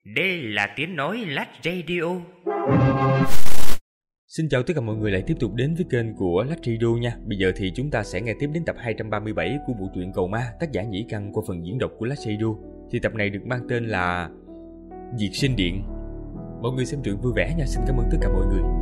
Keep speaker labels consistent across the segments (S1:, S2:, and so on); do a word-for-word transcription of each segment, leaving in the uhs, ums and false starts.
S1: Đây là tiếng nói Lách Radio.
S2: Xin chào tất cả mọi người lại tiếp tục đến với kênh của Lách Radio nha. Bây giờ thì chúng ta sẽ nghe tiếp đến tập hai trăm ba mươi bảy của bộ truyện Cầu Ma, tác giả Nhĩ Căn qua phần diễn đọc của Lách Radio. Thì tập này được mang tên là Diệt Sinh Điện. Mọi người xem truyện vui vẻ nha, xin cảm ơn tất cả mọi người.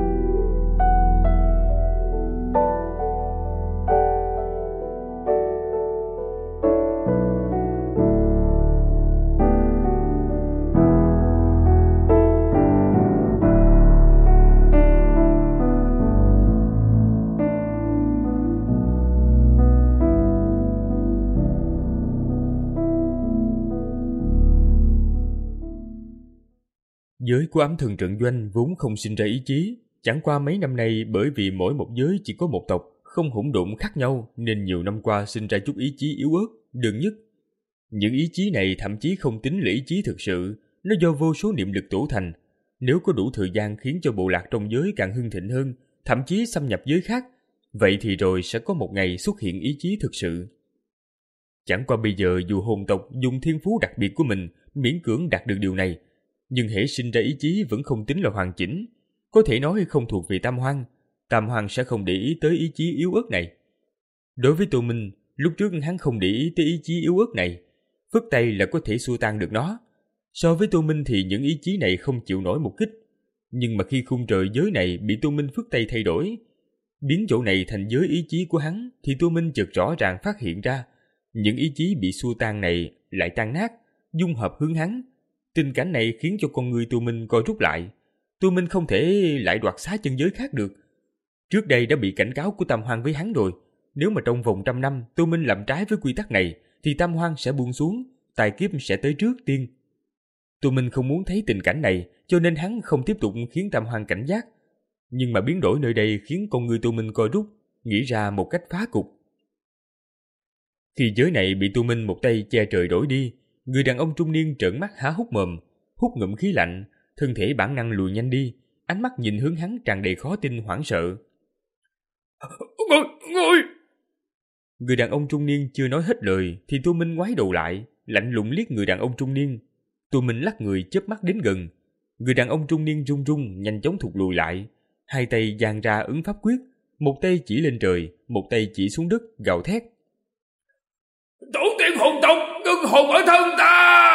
S2: Giới của ám thần trận doanh vốn không sinh ra ý chí, chẳng qua mấy năm nay bởi vì mỗi một giới chỉ có một tộc, không hỗn độn khác nhau nên nhiều năm qua sinh ra chút ý chí yếu ớt, đơn nhất. Những ý chí này thậm chí không tính là ý chí thực sự, nó do vô số niệm lực tổ thành. Nếu có đủ thời gian khiến cho bộ lạc trong giới càng hưng thịnh hơn, thậm chí xâm nhập giới khác, vậy thì rồi sẽ có một ngày xuất hiện ý chí thực sự. Chẳng qua bây giờ dù hồn tộc dùng thiên phú đặc biệt của mình miễn cưỡng đạt được điều này, nhưng hễ sinh ra ý chí vẫn không tính là hoàn chỉnh, có thể nói không thuộc về Tam Hoang. Tam Hoang sẽ không để ý tới ý chí yếu ớt này. Đối với Tô Minh, lúc trước hắn không để ý tới ý chí yếu ớt này, phất tay là có thể xua tan được nó. So với Tô Minh thì những ý chí này không chịu nổi một kích, nhưng mà khi khung trời giới này bị Tô Minh phất tay thay đổi, biến chỗ này thành giới ý chí của hắn, thì Tô Minh chợt rõ ràng phát hiện ra những ý chí bị xua tan này lại tan nát, dung hợp hướng hắn. Tình cảnh này khiến cho con người Tô Minh co rút lại. Tô Minh không thể lại đoạt xá chân giới khác được. Trước đây đã bị cảnh cáo của Tam Hoang với hắn rồi. Nếu mà trong vòng trăm năm Tô Minh làm trái với quy tắc này, thì Tam Hoang sẽ buông xuống, tài kiếp sẽ tới trước tiên. Tô Minh không muốn thấy tình cảnh này, cho nên hắn không tiếp tục khiến Tam Hoang cảnh giác. Nhưng mà biến đổi nơi đây khiến con người Tô Minh co rút, nghĩ ra một cách phá cục. Khi giới này bị Tô Minh một tay che trời đổi đi, người đàn ông trung niên trợn mắt há hốc mồm, hút ngụm khí lạnh, thân thể bản năng lùi nhanh đi, ánh mắt nhìn hướng hắn tràn đầy khó tin hoảng sợ. Ngồi, ngồi! Người đàn ông trung niên chưa nói hết lời thì Tô Minh ngoái đầu lại, lạnh lùng liếc người đàn ông trung niên. Tô Minh lắc người chớp mắt đến gần. Người đàn ông trung niên run run nhanh chóng thụt lùi lại, hai tay dang ra ấn pháp quyết, một tay chỉ lên trời, một tay chỉ xuống đất, gào thét. Tổ tiên hồn tộc, ngưng hồn ở thân ta!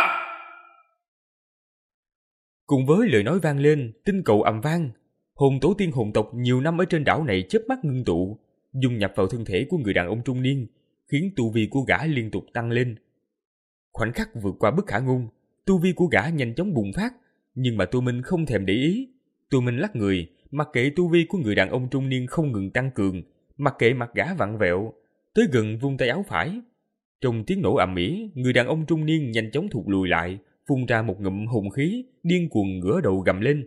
S2: Cùng với lời nói vang lên, tinh cầu ầm vang. Hồn tổ tiên hồn tộc nhiều năm ở trên đảo này chớp mắt ngưng tụ, dung nhập vào thân thể của người đàn ông trung niên, khiến tu vi của gã liên tục tăng lên. Khoảnh khắc vượt qua bất khả ngôn, tu vi của gã nhanh chóng bùng phát, nhưng mà Tô Minh không thèm để ý. Tô Minh lắc người, mặc kệ tu vi của người đàn ông trung niên không ngừng tăng cường, mặc kệ mặt gã vặn vẹo, tới gần vung tay áo phải. Trong tiếng nổ ầm ĩ, người đàn ông trung niên nhanh chóng thụt lùi lại, phun ra một ngụm hùng khí, điên cuồng ngửa đầu gầm lên.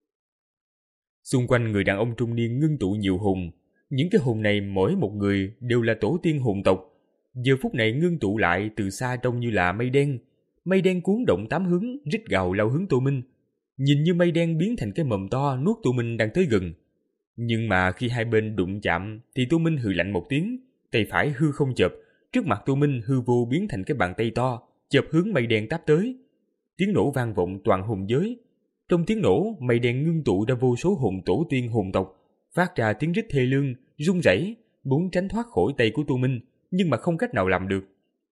S2: Xung quanh người đàn ông trung niên ngưng tụ nhiều hồn, những cái hồn này mỗi một người đều là tổ tiên hồn tộc. Giờ phút này ngưng tụ lại từ xa trông như là mây đen, mây đen cuốn động tám hướng, rít gào lao hướng Tô Minh. Nhìn như mây đen biến thành cái mầm to nuốt Tô Minh đang tới gần. Nhưng mà khi hai bên đụng chạm thì Tô Minh hừ lạnh một tiếng, tay phải hư không chợp. Trước mặt Tô Minh hư vô biến thành cái bàn tay to, chợp hướng mây đen táp tới. Tiếng nổ vang vọng toàn hồn giới. Trong tiếng nổ, mây đen ngưng tụ ra vô số hồn tổ tiên hồn tộc, phát ra tiếng rít thê lương, run rẩy, muốn tránh thoát khỏi tay của Tô Minh, nhưng mà không cách nào làm được.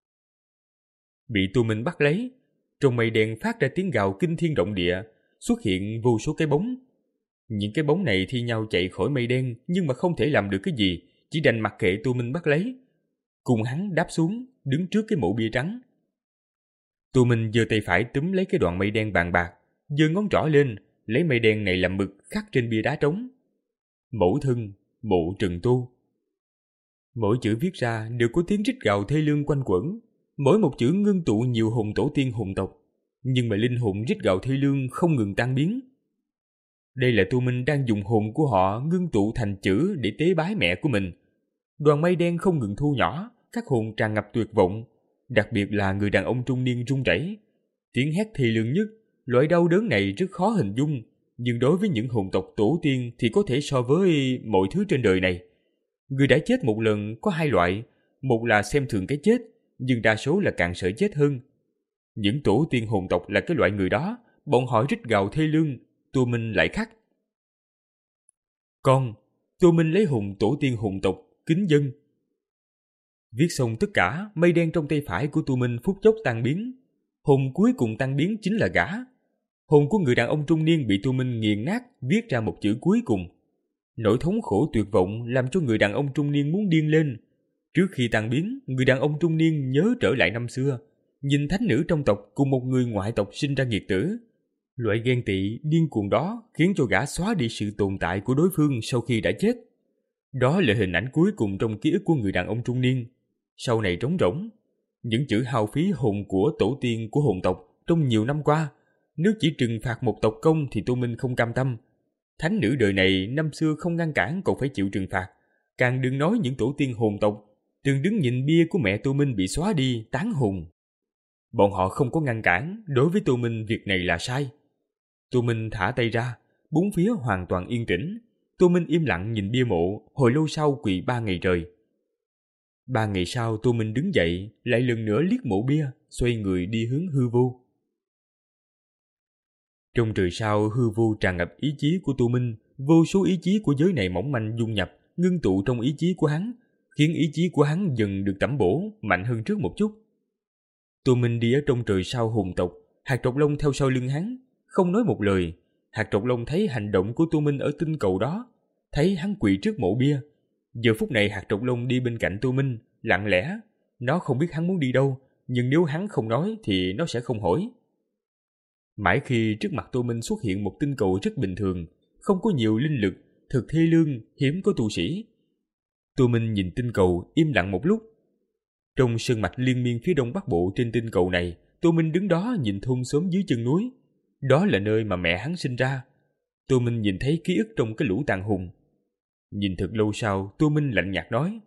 S2: Bị Tô Minh bắt lấy, trong mây đen phát ra tiếng gào kinh thiên động địa, xuất hiện vô số cái bóng. Những cái bóng này thi nhau chạy khỏi mây đen, nhưng mà không thể làm được cái gì, chỉ đành mặc kệ Tô Minh bắt lấy. Cùng hắn đáp xuống, đứng trước cái mộ bia trắng. Tô Minh giơ tay phải túm lấy cái đoạn mây đen bàn bạc, giơ ngón trỏ lên, lấy mây đen này làm mực khắc trên bia đá trống. Mẫu thân, mộ Trần Tô. Mỗi chữ viết ra đều có tiếng rít gào thê lương quanh quẩn, mỗi một chữ ngưng tụ nhiều hồn tổ tiên hồn tộc, nhưng mà linh hồn rít gào thê lương không ngừng tan biến. Đây là Tô Minh đang dùng hồn của họ ngưng tụ thành chữ để tế bái mẹ của mình. Đoàn mây đen không ngừng thu nhỏ, các hồn tràn ngập tuyệt vọng, đặc biệt là người đàn ông trung niên run rẩy. Tiếng hét thê lương nhất, loại đau đớn này rất khó hình dung, nhưng đối với những hồn tộc tổ tiên thì có thể so với mọi thứ trên đời này. Người đã chết một lần có hai loại, một là xem thường cái chết, nhưng đa số là càng sợ chết hơn. Những tổ tiên hồn tộc là cái loại người đó, bọn họ rít gào thê lương, Tô Minh lại khắc. Con, Tô Minh lấy hùng tổ tiên hồn tộc, kính dâng. Viết xong tất cả, mây đen trong tay phải của Tô Minh phút chốc tan biến. Hồn cuối cùng tan biến chính là gã. Hồn của người đàn ông trung niên bị Tô Minh nghiền nát, viết ra một chữ cuối cùng. Nỗi thống khổ tuyệt vọng làm cho người đàn ông trung niên muốn điên lên. Trước khi tan biến, người đàn ông trung niên nhớ trở lại năm xưa, nhìn thánh nữ trong tộc cùng một người ngoại tộc sinh ra nghiệt tử. Loại ghen tị, điên cuồng đó khiến cho gã xóa đi sự tồn tại của đối phương sau khi đã chết. Đó là hình ảnh cuối cùng trong ký ức của người đàn ông trung niên. Sau này trống rỗng. Những chữ hao phí hồn của tổ tiên của hồn tộc trong nhiều năm qua. Nếu chỉ trừng phạt một tộc công thì Tô Minh không cam tâm. Thánh nữ đời này năm xưa không ngăn cản còn phải chịu trừng phạt. Càng đừng nói những tổ tiên hồn tộc từng đứng nhìn bia của mẹ Tô Minh bị xóa đi, tán hồn. Bọn họ không có ngăn cản, đối với Tô Minh việc này là sai. Tô Minh thả tay ra, bốn phía hoàn toàn yên tĩnh. Tô Minh im lặng nhìn bia mộ, hồi lâu sau quỳ ba ngày trời. Ba ngày sau Tô Minh đứng dậy, lại lần nữa liếc mộ bia, xoay người đi hướng hư vô. Trong trời sao hư vô tràn ngập ý chí của Tô Minh, vô số ý chí của giới này mỏng manh dung nhập, ngưng tụ trong ý chí của hắn, khiến ý chí của hắn dần được tẩm bổ, mạnh hơn trước một chút. Tô Minh đi ở trong trời sao hồn tộc, Hạt Trọc Long theo sau lưng hắn, không nói một lời. Hạt Trọc Long thấy hành động của Tô Minh ở tinh cầu đó, thấy hắn quỳ trước mộ bia. Giờ phút này Hạt Trọc Long đi bên cạnh Tô Minh, lặng lẽ. Nó không biết hắn muốn đi đâu, nhưng nếu hắn không nói thì nó sẽ không hỏi. Mãi khi trước mặt Tô Minh xuất hiện một tinh cầu rất bình thường, không có nhiều linh lực, thực thê lương, hiếm có tu sĩ. Tô Minh nhìn tinh cầu, im lặng một lúc. Trong sơn mạch liên miên phía đông bắc bộ trên tinh cầu này, Tô Minh đứng đó nhìn thôn xóm dưới chân núi. Đó là nơi mà mẹ hắn sinh ra. Tô Minh nhìn thấy ký ức trong cái lũ tàn hùng. Nhìn thật lâu sau, Tô Minh lạnh nhạt nói: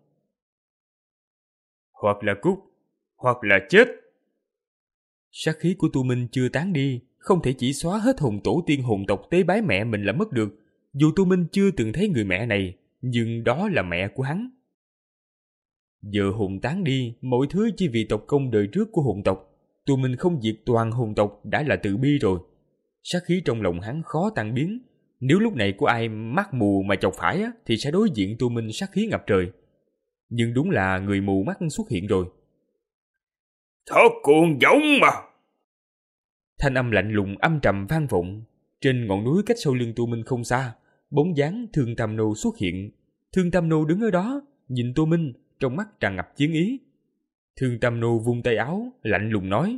S2: hoặc là cút, hoặc là chết. Sát khí của Tô Minh chưa tán đi, không thể chỉ xóa hết hồn tổ tiên hồn tộc tế bái mẹ mình là mất được. Dù Tô Minh chưa từng thấy người mẹ này, nhưng đó là mẹ của hắn. Giờ hồn tán đi, mọi thứ chỉ vì tộc công đời trước của hồn tộc. Tô Minh không diệt toàn hồn tộc đã là tự bi rồi. Sát khí trong lòng hắn khó tan biến. Nếu lúc này có ai mắt mù mà chọc phải á, thì sẽ đối diện Tô Minh sát khí ngập trời. Nhưng đúng là người mù mắt xuất hiện rồi.
S1: Thót cuồng giống mà!
S2: Thanh âm lạnh lùng âm trầm vang vọng. Trên ngọn núi cách sau lưng Tô Minh không xa, bóng dáng Thương Tam Nô xuất hiện. Thương Tam Nô đứng ở đó, nhìn Tô Minh, trong mắt tràn ngập chiến ý. Thương Tam Nô vung tay áo, lạnh lùng nói: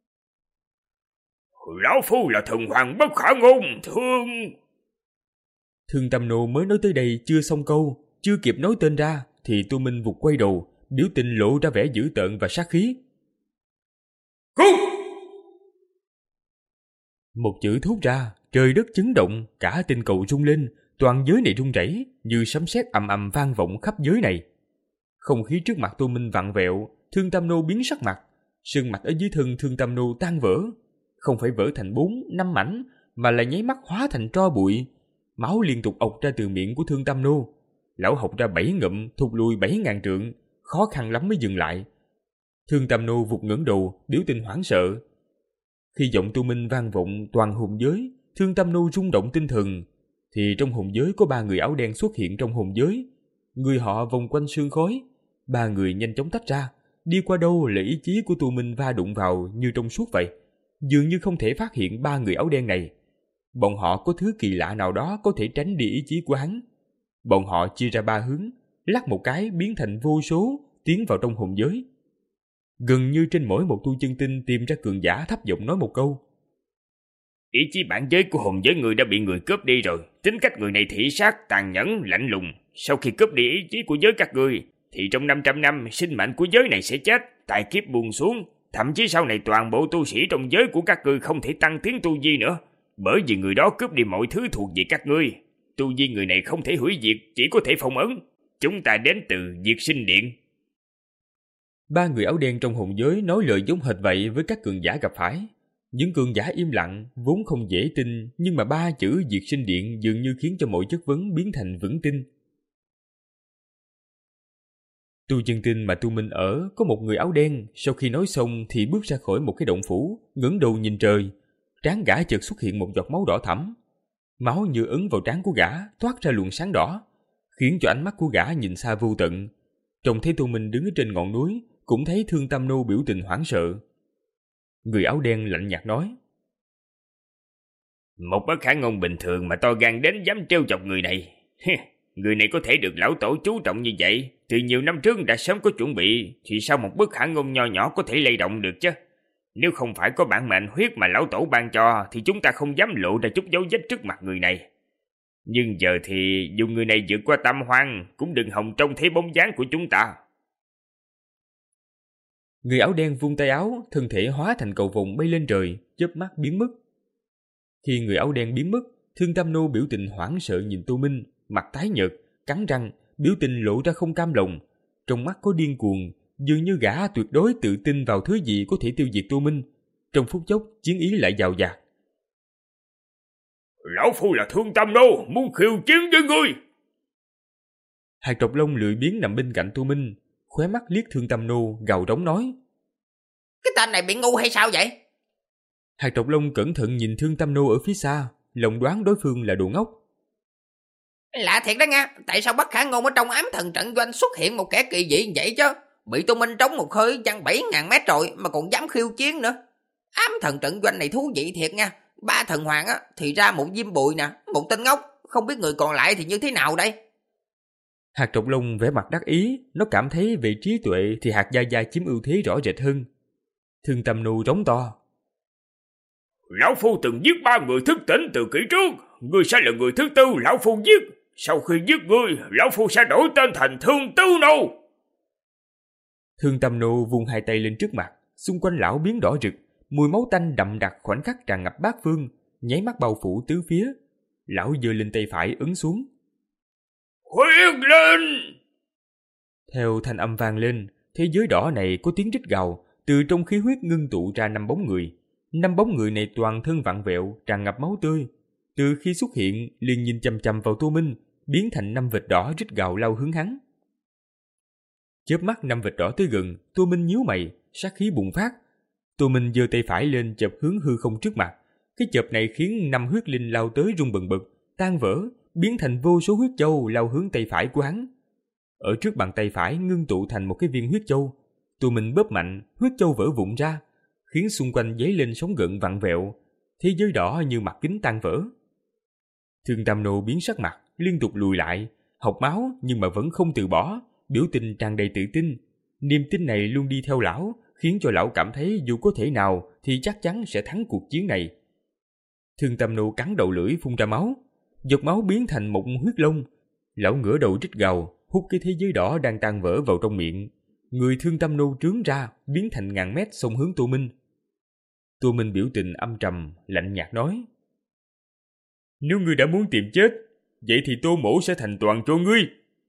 S1: Lão phu là thần hoàng bất khả ngôn, thương...
S2: Thương Tam Nô mới nói tới đây chưa xong câu, chưa kịp nói tên ra, thì Tô Minh vụt quay đầu, biểu tình lộ ra vẻ dữ tợn và sát khí.
S1: Cút!
S2: Một chữ thốt ra, trời đất chấn động, cả tinh cầu rung lên, toàn giới này rung rẩy, như sấm sét ầm ầm vang vọng khắp giới này. Không khí trước mặt Tô Minh vặn vẹo, Thương Tam Nô biến sắc mặt, sương mạch ở dưới thân Thương Tam Nô tan vỡ, không phải vỡ thành bốn, năm mảnh, mà là nháy mắt hóa thành tro bụi. Máu liên tục ọc ra từ miệng của Thương Tam Nô. Lão hộc ra bảy ngụm, thụt lùi bảy ngàn trượng, khó khăn lắm mới dừng lại. Thương Tam Nô vụt ngẩng đầu, biểu tình hoảng sợ. Khi giọng Tô Minh vang vọng toàn hồn giới, Thương Tam Nô rung động tinh thần, thì trong hồn giới có ba người áo đen xuất hiện trong hồn giới. Người họ vòng quanh sương khói, ba người nhanh chóng tách ra, đi qua đâu là ý chí của Tô Minh va đụng vào như trong suốt vậy. Dường như không thể phát hiện ba người áo đen này. Bọn họ có thứ kỳ lạ nào đó có thể tránh đi ý chí của hắn. Bọn họ chia ra ba hướng, lắc một cái biến thành vô số, tiến vào trong hồn giới. Gần như trên mỗi một tu chân tinh tìm ra cường giả thấp giọng nói một câu:
S1: Ý chí bản giới của hồn giới người đã bị người cướp đi rồi. Tính cách người này thị sát, tàn nhẫn, lạnh lùng. Sau khi cướp đi ý chí của giới các ngươi, thì trong năm trăm năm sinh mệnh của giới này sẽ chết, tài kiếp buông xuống. Thậm chí sau này toàn bộ tu sĩ trong giới của các ngươi không thể tăng tiến tu vi nữa, bởi vì người đó cướp đi mọi thứ thuộc về các ngươi. Tu vi người này không thể hủy diệt, chỉ có thể phong ấn. Chúng ta đến từ Diệt Sinh Điện.
S2: Ba người áo đen trong hồn giới nói lời giống hệt vậy với các cường giả gặp phải. Những cường giả im lặng, vốn không dễ tin, nhưng mà ba chữ Diệt Sinh Điện dường như khiến cho mọi chất vấn biến thành vững tin. Tu chân tinh mà Tu Minh ở có một người áo đen, sau khi nói xong thì bước ra khỏi một cái động phủ, ngẩng đầu nhìn trời. Trán gã chợt xuất hiện một giọt máu đỏ thẫm. Máu như ấn vào trán của gã, toát ra luồng sáng đỏ, khiến cho ánh mắt của gã nhìn xa vô tận. Trông thấy Tu Minh đứng ở trên ngọn núi, cũng thấy Thương Tam Nô biểu tình hoảng sợ. Người áo đen lạnh nhạt nói:
S1: Một bất khả ngôn bình thường mà to gan đến dám trêu chọc người này. Người này có thể được lão tổ chú trọng như vậy, từ nhiều năm trước đã sớm có chuẩn bị, thì sao một bất khả ngôn nho nhỏ có thể lay động được chứ? Nếu không phải có bản mệnh huyết mà lão tổ ban cho, thì chúng ta không dám lộ ra chút dấu vết trước mặt người này. Nhưng giờ thì dù người này vượt qua tam hoang, cũng đừng hòng trông thấy bóng dáng của chúng ta.
S2: Người áo đen vung tay áo, thân thể hóa thành cầu vồng bay lên trời, chớp mắt biến mất. Khi người áo đen biến mất, Thương Tam Nô biểu tình hoảng sợ nhìn Tô Minh, mặt tái nhợt, cắn răng, biểu tình lộ ra không cam lòng. Trong mắt có điên cuồng, dường như gã tuyệt đối tự tin vào thứ gì có thể tiêu diệt Tô Minh. Trong phút chốc, chiến ý lại dào dạt.
S1: Lão phu là Thương Tam Nô, muốn khiêu chiến với ngươi.
S2: Hạt Trọc Long lười biếng nằm bên cạnh Tô Minh, khóe mắt liếc Thương Tam Nô, gào rống nói:
S3: Cái tên này bị ngu hay sao vậy?
S2: Hạt Trọc Long cẩn thận nhìn Thương Tam Nô ở phía xa, lòng đoán đối phương là đồ ngốc.
S3: Lạ thiệt đó nha, tại sao bất khả ngôn ở trong ám thần trận doanh xuất hiện một kẻ kỳ dị như vậy chứ? Bị Tô Minh trống một hơi văng bảy ngàn mét rồi mà còn dám khiêu chiến nữa. Ám thần trận doanh này thú vị thiệt nha. Ba thần hoàng á thì ra một diêm bụi nè, một tên ngốc, không biết người còn lại thì như thế nào đây?
S2: Hạt Trọc Long vẻ mặt đắc ý, nó cảm thấy về trí tuệ thì hạt Gia Gia chiếm ưu thế rõ rệt hơn. Thương Tam Nô rống to:
S1: Lão phu từng giết ba người thức tỉnh từ kỷ trước, ngươi sẽ là người thứ tư lão phu giết. Sau khi giết ngươi, lão phu sẽ đổi tên thành Thương Tư Nô.
S2: Thương Tam Nô vung hai tay lên trước mặt, xung quanh lão biến đỏ rực, mùi máu tanh đậm đặc khoảnh khắc tràn ngập bát phương, nháy mắt bao phủ tứ phía. Lão giơ lên tay phải ấn xuống.
S1: Huyết lên!
S2: Theo thanh âm vang lên, thế giới đỏ này có tiếng rít gào, từ trong khí huyết ngưng tụ ra năm bóng người. Năm bóng người này toàn thân vặn vẹo, tràn ngập máu tươi. Từ khi xuất hiện, liền nhìn chằm chằm vào Tô Minh, biến thành năm vệt đỏ rít gào lao hướng hắn. Chớp mắt năm vệt đỏ tới gần, Tô Minh nhíu mày, sát khí bùng phát. Tô Minh giơ tay phải lên chộp hướng hư không trước mặt. Cái chộp này khiến năm huyết linh lao tới rung bần bật, tan vỡ, biến thành vô số huyết châu lao hướng tay phải của hắn. Ở trước bàn tay phải ngưng tụ thành một cái viên huyết châu. Tô Minh bóp mạnh, huyết châu vỡ vụn ra, khiến xung quanh dấy lên sóng gợn vặn vẹo. Thế giới đỏ như mặt kính tan vỡ. Thương Tam Nô biến sắc mặt, liên tục lùi lại, học máu nhưng mà vẫn không từ bỏ, biểu tình tràn đầy tự tin. Niềm tin này luôn đi theo lão, khiến cho lão cảm thấy dù có thể nào thì chắc chắn sẽ thắng cuộc chiến này. Thương Tam Nô cắn đầu lưỡi phun ra máu, giọt máu biến thành một huyết long. Lão ngửa đầu rít gào, hút cái thế giới đỏ đang tan vỡ vào trong miệng. Người Thương Tam Nô trướng ra, biến thành ngàn mét xông hướng Tô Minh. Tô Minh biểu tình âm trầm, lạnh nhạt nói: Nếu ngươi đã muốn tìm chết, vậy thì Tô mỗ sẽ thành toàn cho ngươi.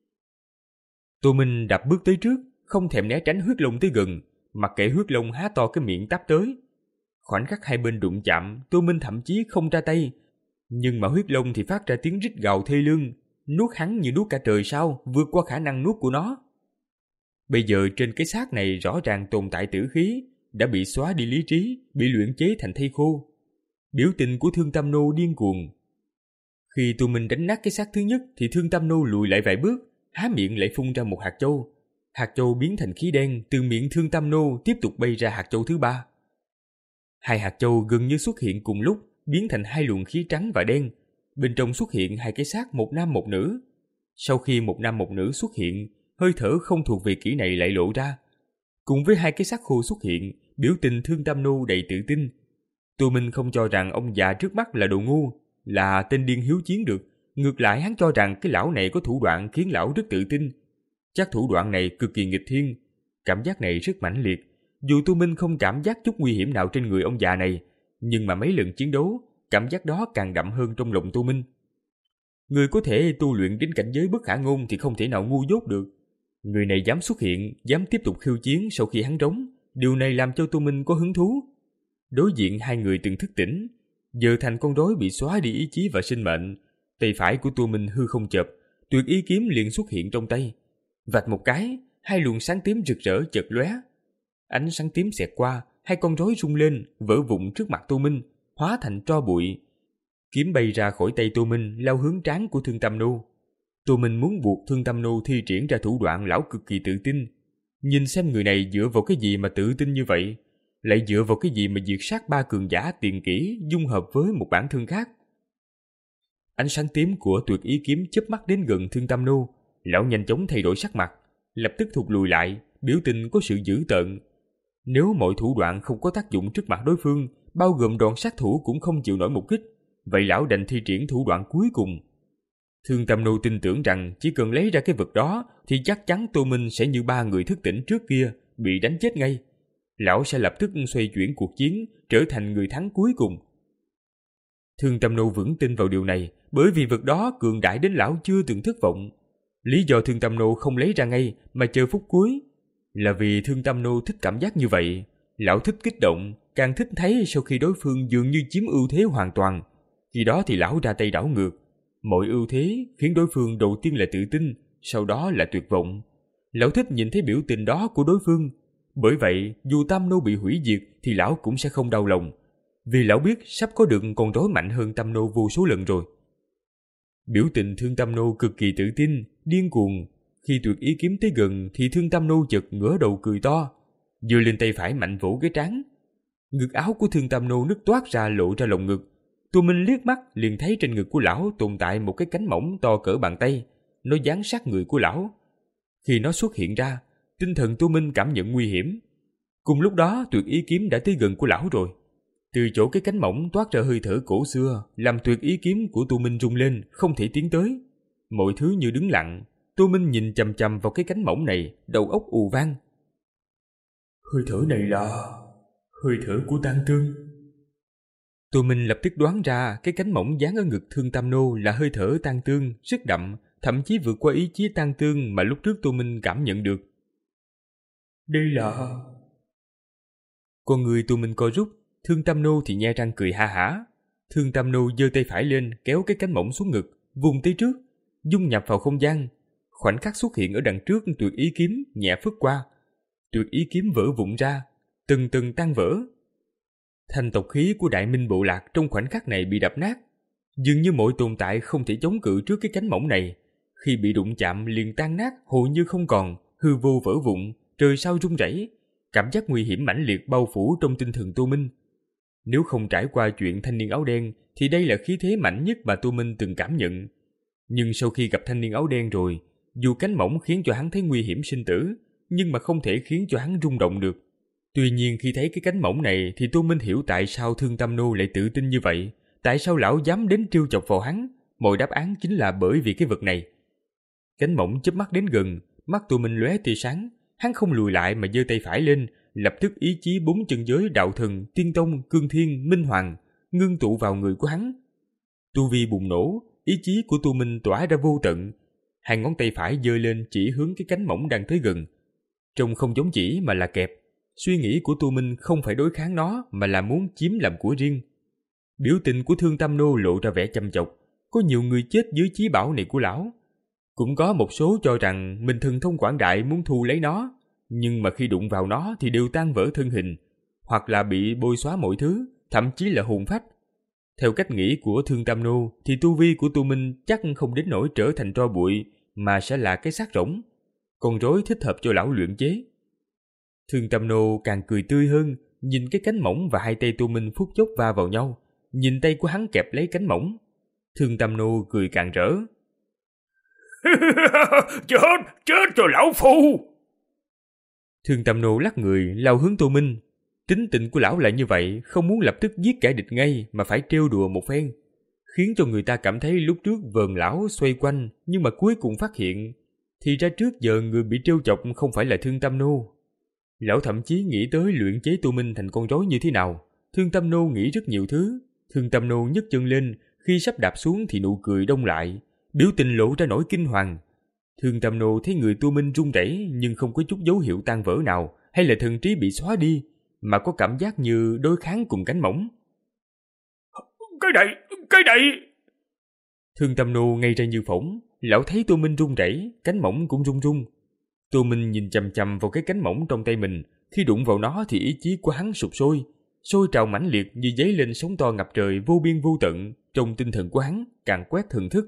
S2: Tô Minh đạp bước tới trước, không thèm né tránh huyết long tới gần, mặc kệ huyết long há to cái miệng táp tới. Khoảnh khắc hai bên đụng chạm, Tô Minh thậm chí không ra tay, nhưng mà huyết long thì phát ra tiếng rít gào thê lương, nuốt hắn như nuốt cả trời sao, vượt qua khả năng nuốt của nó. Bây giờ trên cái xác này rõ ràng tồn tại tử khí, đã bị xóa đi lý trí, bị luyện chế thành thây khô. Biểu tình của Thương Tam Nô điên cuồng. Khi Tô Minh đánh nát cái xác thứ nhất thì Thương Tam Nô lùi lại vài bước, há miệng lại phun ra một hạt châu. Hạt châu biến thành khí đen, từ miệng Thương Tam Nô tiếp tục bay ra hạt châu thứ ba. Hai hạt châu gần như xuất hiện cùng lúc, biến thành hai luồng khí trắng và đen. Bên trong xuất hiện hai cái xác một nam một nữ. Sau khi một nam một nữ xuất hiện, hơi thở không thuộc về kỹ này lại lộ ra. Cùng với hai cái xác khô xuất hiện, biểu tình Thương Tam Nô đầy tự tin. Tô Minh không cho rằng ông già trước mắt là đồ ngu, là tên điên hiếu chiến được. Ngược lại hắn cho rằng cái lão này có thủ đoạn khiến lão rất tự tin. Chắc thủ đoạn này cực kỳ nghịch thiên. Cảm giác này rất mãnh liệt. Dù Tô Minh không cảm giác chút nguy hiểm nào trên người ông già này, nhưng mà mấy lần chiến đấu, cảm giác đó càng đậm hơn trong lòng Tô Minh. Người có thể tu luyện đến cảnh giới bất khả ngôn thì không thể nào ngu dốt được. Người này dám xuất hiện, dám tiếp tục khiêu chiến sau khi hắn trống, điều này làm cho Tô Minh có hứng thú. Đối diện hai người từng thức tỉnh, giờ thành con rối bị xóa đi ý chí và sinh mệnh. Tay phải của Tô Minh hư không chợp, tuyệt ý kiếm liền xuất hiện trong tay. Vạch một cái, hai luồng sáng tím rực rỡ chợt lóe. Ánh sáng tím xẹt qua, hai con rối rung lên, vỡ vụn trước mặt Tô Minh, hóa thành tro bụi. Kiếm bay ra khỏi tay Tô Minh, lao hướng trán của Thương Tam Nô. Tô Minh muốn buộc Thương Tam Nô thi triển ra thủ đoạn lão cực kỳ tự tin. Nhìn xem người này dựa vào cái gì mà tự tin như vậy, lại dựa vào cái gì mà diệt sát ba cường giả tiền kỷ dung hợp với một bản thân khác. Ánh sáng tím của tuyệt ý kiếm chớp mắt đến gần Thương Tam Nô, lão nhanh chóng thay đổi sắc mặt, lập tức thụt lùi lại, biểu tình có sự dữ tợn. Nếu mọi thủ đoạn không có tác dụng trước mặt đối phương, bao gồm đòn sát thủ cũng không chịu nổi một kích, vậy lão đành thi triển thủ đoạn cuối cùng. Thương Tam Nô tin tưởng rằng chỉ cần lấy ra cái vật đó thì chắc chắn Tô Minh sẽ như ba người thức tỉnh trước kia, bị đánh chết ngay. Lão sẽ lập tức xoay chuyển cuộc chiến, trở thành người thắng cuối cùng. Thương Tam Nô vững tin vào điều này, bởi vì vật đó cường đại đến lão chưa từng thất vọng. Lý do Thương Tam Nô không lấy ra ngay mà chờ phút cuối là vì Thương Tam Nô thích cảm giác như vậy. Lão thích kích động, càng thích thấy sau khi đối phương dường như chiếm ưu thế hoàn toàn. Khi đó thì lão ra tay đảo ngược. Mọi ưu thế khiến đối phương đầu tiên là tự tin, sau đó là tuyệt vọng. Lão thích nhìn thấy biểu tình đó của đối phương. Bởi vậy, dù Tam Nô bị hủy diệt thì lão cũng sẽ không đau lòng, vì lão biết sắp có được con rối mạnh hơn Tam Nô vô số lần rồi. Biểu tình Thương Tam Nô cực kỳ tự tin, điên cuồng. Khi tuyệt ý kiếm tới gần thì Thương Tam Nô chợt ngửa đầu cười to, giơ lên tay phải mạnh vỗ cái trán. Ngực áo của Thương Tam Nô nứt toát ra lộ ra lồng ngực. Tô Minh liếc mắt liền thấy trên ngực của lão tồn tại một cái cánh mỏng to cỡ bàn tay, nó dán sát người của lão. Khi nó xuất hiện ra, tinh thần Tô Minh cảm nhận nguy hiểm. Cùng lúc đó tuyệt ý kiếm đã tới gần của lão rồi. Từ chỗ cái cánh mỏng toát ra hơi thở cổ xưa, làm tuyệt ý kiếm của Tô Minh rung lên, không thể tiến tới. Mọi thứ như đứng lặng. Tô Minh nhìn chằm chằm vào cái cánh mỏng này, đầu óc ù vang. Hơi thở này là hơi thở của Tang Tương. Tô Minh lập tức đoán ra cái cánh mỏng dán ở ngực Thương Tam Nô là hơi thở Tang Tương, rất đậm, thậm chí vượt qua ý chí Tang Tương mà lúc trước Tô Minh cảm nhận được. Đây là... Con người Tô Minh co rút, Thương Tam Nô thì nhe răng cười ha hả. Thương Tam Nô giơ tay phải lên, kéo cái cánh mỏng xuống ngực, vùng tới trước, dung nhập vào không gian. Khoảnh khắc xuất hiện ở đằng trước tuyệt ý kiếm nhẹ phất qua. Tuyệt ý kiếm vỡ vụn ra, từng từng tan vỡ. Thanh tộc khí của Đại Minh bộ lạc trong khoảnh khắc này bị đập nát. Dường như mọi tồn tại không thể chống cự trước cái cánh mỏng này. Khi bị đụng chạm liền tan nát, hầu như không còn, hư vô vỡ vụn, trời sao rung rẩy. Cảm giác nguy hiểm mãnh liệt bao phủ trong tinh thần Tô Minh. Nếu không trải qua chuyện thanh niên áo đen thì đây là khí thế mạnh nhất mà Tô Minh từng cảm nhận. Nhưng sau khi gặp thanh niên áo đen rồi, dù cánh mỏng khiến cho hắn thấy nguy hiểm sinh tử, nhưng mà không thể khiến cho hắn rung động được. Tuy nhiên khi thấy cái cánh mỏng này thì Tô Minh hiểu tại sao Thương Tam Nô lại tự tin như vậy, tại sao lão dám đến trêu chọc vào hắn. Mọi đáp án chính là bởi vì cái vật này. Cánh mỏng chớp mắt đến gần, mắt Tô Minh lóe tia sáng, hắn không lùi lại mà giơ tay phải lên, lập tức ý chí bốn chân giới đạo thần, tiên tông, cương thiên, minh hoàng ngưng tụ vào người của hắn. Tu vi bùng nổ, ý chí của Tô Minh tỏa ra vô tận. Hai ngón tay phải giơ lên chỉ hướng cái cánh mỏng đang tới gần. Trông không giống chỉ mà là kẹp. Suy nghĩ của Tô Minh không phải đối kháng nó mà là muốn chiếm làm của riêng. Biểu tình của Thương Tam Nô lộ ra vẻ chăm chọc. Có nhiều người chết dưới chí bảo này của lão. Cũng có một số cho rằng mình thần thông quảng đại muốn thu lấy nó, nhưng mà khi đụng vào nó thì đều tan vỡ thân hình, hoặc là bị bôi xóa mọi thứ, thậm chí là hồn phách. Theo cách nghĩ của Thương Tam Nô thì tu vi của Tô Minh chắc không đến nỗi trở thành tro bụi, mà sẽ là cái xác rỗng, con rối thích hợp cho lão luyện chế. Thương Tam Nô càng cười tươi hơn, nhìn cái cánh mỏng và hai tay Tô Minh phút chốc va vào nhau, nhìn tay của hắn kẹp lấy cánh mỏng. Thương Tam Nô cười càng rỡ.
S1: Chết, chết rồi lão phu!
S2: Thương Tam Nô lắc người lao hướng Tô Minh. Tính tình của lão là như vậy, không muốn lập tức giết kẻ địch ngay mà phải trêu đùa một phen, khiến cho người ta cảm thấy lúc trước vờn lão xoay quanh, nhưng mà cuối cùng phát hiện thì ra trước giờ người bị trêu chọc không phải là Thương Tam Nô. Lão thậm chí nghĩ tới luyện chế Tô Minh thành con rối như thế nào. Thương Tam Nô nghĩ rất nhiều thứ. Thương Tam Nô nhấc chân lên, khi sắp đạp xuống thì nụ cười đông lại, biểu tình lộ ra nỗi kinh hoàng. Thương Tam Nô thấy người Tô Minh run rẩy nhưng không có chút dấu hiệu tan vỡ nào hay là thần trí bị xóa đi, mà có cảm giác như đối kháng cùng cánh mỏng.
S1: Cái này, cái này!
S2: Thương Tam Nô ngây ra như phỗng. Lão thấy Tô Minh run rẩy, cánh mỏng cũng run run. Tô Minh nhìn chằm chằm vào cái cánh mỏng trong tay mình, khi đụng vào nó thì ý chí của hắn sụp sôi, sôi trào mãnh liệt như dấy lên sóng to ngập trời vô biên vô tận, trong tinh thần của hắn càng quét thần thức.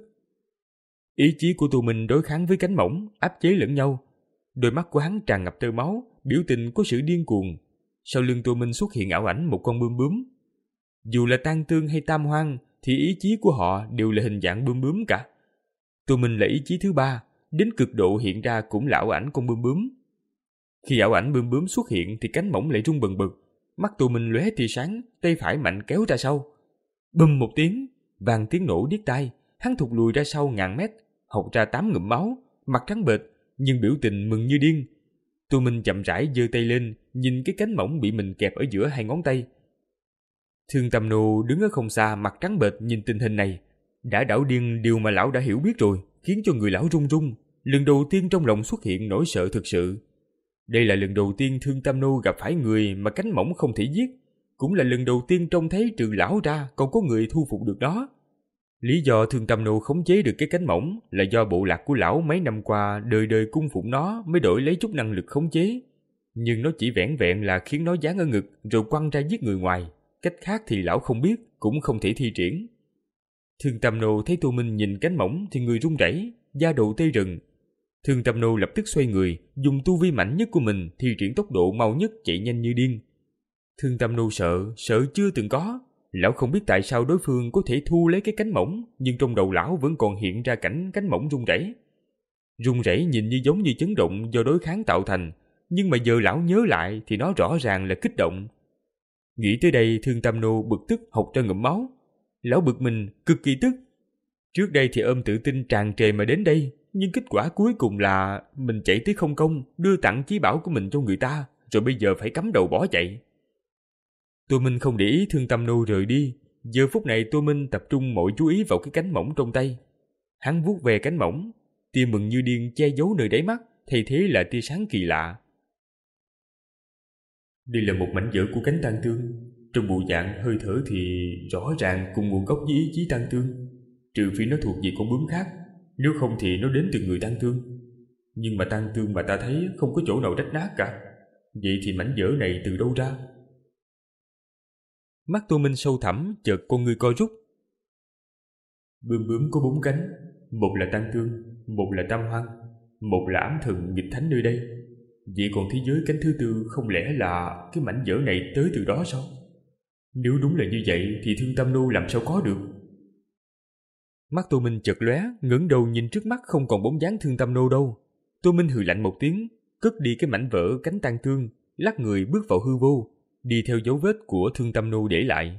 S2: Ý chí của Tô Minh đối kháng với cánh mỏng, áp chế lẫn nhau. Đôi mắt của hắn tràn ngập tơ máu, biểu tình có sự điên cuồng. Sau lưng Tô Minh xuất hiện ảo ảnh một con bướm bướm. Dù là Tang Tương hay Tam Hoang thì ý chí của họ đều là hình dạng bướm bướm cả. Tô Minh là ý chí thứ ba, đến cực độ hiện ra cũng là ảo ảnh con bướm bướm. Khi ảo ảnh bướm bướm xuất hiện thì cánh mỏng lại rung bần bật, mắt Tô Minh lóe tia sáng, tay phải mạnh kéo ra sau. Bùm một tiếng, vang tiếng nổ điếc tai, hắn thụt lùi ra sau ngàn mét, hộc ra tám ngụm máu, mặt trắng bệch nhưng biểu tình mừng như điên. Tô Minh chậm rãi giơ tay lên, nhìn cái cánh mỏng bị mình kẹp ở giữa hai ngón tay. Thương Tam Nô đứng ở không xa, mặt trắng bệch nhìn tình hình này, đã đảo điên điều mà lão đã hiểu biết rồi, khiến cho người lão run run. Lần đầu tiên trong lòng xuất hiện nỗi sợ thực sự. Đây là lần đầu tiên Thương Tam Nô gặp phải người mà cánh mỏng không thể giết, cũng là lần đầu tiên trông thấy trừ lão ra còn có người thu phục được nó. Lý do Thương Tam Nô khống chế được cái cánh mỏng là do bộ lạc của lão mấy năm qua đời đời cung phụng nó mới đổi lấy chút năng lực khống chế. Nhưng nó chỉ vẻn vẹn là khiến nó dán ở ngực rồi quăng ra giết người ngoài. Cách khác thì lão không biết, cũng không thể thi triển. Thương Tam Nô thấy Tô Minh nhìn cánh mỏng thì người run rẩy, da đầu tê rần. Thương Tam Nô lập tức xoay người, dùng tu vi mạnh nhất của mình thi triển tốc độ mau nhất chạy nhanh như điên. Thương Tam Nô sợ, sợ chưa từng có. Lão không biết tại sao đối phương có thể thu lấy cái cánh mỏng, nhưng trong đầu lão vẫn còn hiện ra cảnh cánh mỏng rung rẩy. Rung rẩy nhìn như giống như chấn động do đối kháng tạo thành, nhưng mà giờ lão nhớ lại thì nó rõ ràng là kích động. Nghĩ tới đây, Thương Tam Nô bực tức hộc ra ngụm máu. Lão bực mình, cực kỳ tức. Trước đây thì ôm tự tin tràn trề mà đến đây, nhưng kết quả cuối cùng là mình chạy tới không công, đưa tặng chí bảo của mình cho người ta, rồi bây giờ phải cắm đầu bỏ chạy. Tô Minh không để ý Thương Tam Nô rời đi. Giờ phút này Tô Minh tập trung mọi chú ý vào cái cánh mỏng trong tay. Hắn vuốt về cánh mỏng, tia mừng như điên che giấu nơi đáy mắt, thay thế là tia sáng kỳ lạ. Đây là một mảnh vỡ của cánh Tang Tương. Trong bộ dạng hơi thở thì rõ ràng cùng nguồn gốc với ý chí Tang Tương, trừ phi nó thuộc về con bướm khác, nếu không thì nó đến từ người Tang Tương. Nhưng mà Tang Tương mà ta thấy không có chỗ nào rách nát cả. Vậy thì mảnh vỡ này từ đâu ra? Mắt Tô Minh sâu thẳm, chợt con người co rút. Bướm bướm có bốn cánh, một là Tang Tương, một là Tam Hoang, một là ám thần nghịch thánh nơi đây. Vậy còn thế giới cánh thứ tư không lẽ là cái mảnh vỡ này tới từ đó sao? Nếu đúng là như vậy thì Thương Tam Nô làm sao có được? Mắt Tô Minh chợt lóe, ngẩng đầu nhìn trước mắt không còn bóng dáng Thương Tam Nô đâu. Tô Minh hừ lạnh một tiếng, cất đi cái mảnh vỡ cánh Tang Tương, lắc người bước vào hư vô, đi theo dấu vết của Thương Tam Nô để lại.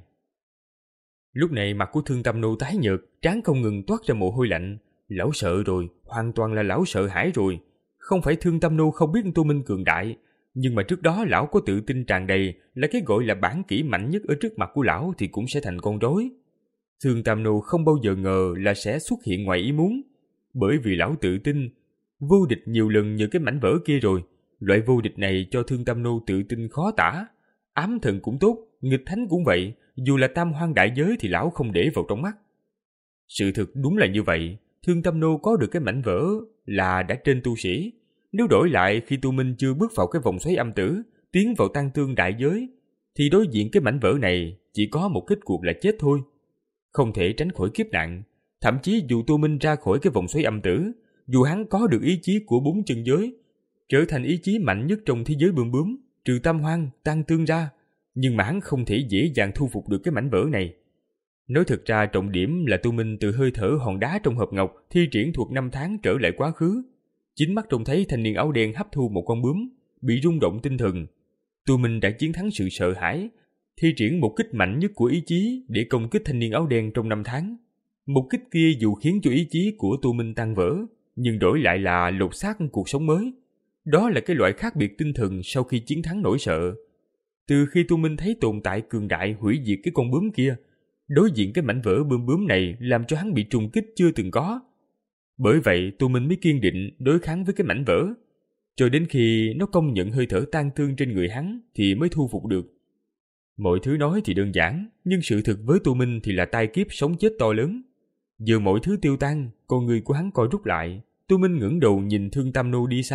S2: Lúc này mặt của Thương Tam Nô tái nhợt, trán không ngừng toát ra mồ hôi lạnh. Lão sợ rồi, hoàn toàn là lão sợ hãi rồi. Không phải Thương Tam Nô không biết Tô Minh cường đại, nhưng mà trước đó lão có tự tin tràn đầy là cái gọi là bản kỹ mạnh nhất ở trước mặt của lão thì cũng sẽ thành con rối. Thương Tam Nô không bao giờ ngờ là sẽ xuất hiện ngoài ý muốn, bởi vì lão tự tin vô địch nhiều lần nhờ cái mảnh vỡ kia rồi. Loại vô địch này cho Thương Tam Nô tự tin khó tả. Ám thần cũng tốt, nghịch thánh cũng vậy, dù là tam hoang đại giới thì lão không để vào trong mắt. Sự thực đúng là như vậy, Thương Tam Nô có được cái mảnh vỡ là đã trên tu sĩ. Nếu đổi lại khi Tu Minh chưa bước vào cái vòng xoáy âm tử, tiến vào Tang Tương đại giới, thì đối diện cái mảnh vỡ này chỉ có một kết cuộc là chết thôi. Không thể tránh khỏi kiếp nạn. Thậm chí dù Tu Minh ra khỏi cái vòng xoáy âm tử, dù hắn có được ý chí của bốn chân giới, trở thành ý chí mạnh nhất trong thế giới bướm bướm, trừ Tam Hoang, Tang Tương ra, nhưng mà hắn không thể dễ dàng thu phục được cái mảnh vỡ này. Nói thực ra trọng điểm là Tu Minh từ hơi thở hòn đá trong hộp ngọc thi triển thuộc năm tháng trở lại quá khứ. Chính mắt trông thấy thanh niên áo đen hấp thu một con bướm, bị rung động tinh thần. Tu Minh đã chiến thắng sự sợ hãi, thi triển một kích mạnh nhất của ý chí để công kích thanh niên áo đen trong năm tháng. Một kích kia dù khiến cho ý chí của Tu Minh tan vỡ, nhưng đổi lại là lột xác cuộc sống mới. Đó là cái loại khác biệt tinh thần sau khi chiến thắng nỗi sợ. Từ khi Tu Minh thấy tồn tại cường đại hủy diệt cái con bướm kia, đối diện cái mảnh vỡ bướm bướm này làm cho hắn bị trùng kích chưa từng có. Bởi vậy Tu Minh mới kiên định đối kháng với cái mảnh vỡ, cho đến khi nó công nhận hơi thở tang thương trên người hắn thì mới thu phục được. Mọi thứ nói thì đơn giản, nhưng sự thực với Tu Minh thì là tai kiếp sống chết to lớn. Giờ mọi thứ tiêu tan, con người của hắn co rút lại. Tu Minh ngẩng đầu nhìn Thương Tam Nô đi xa,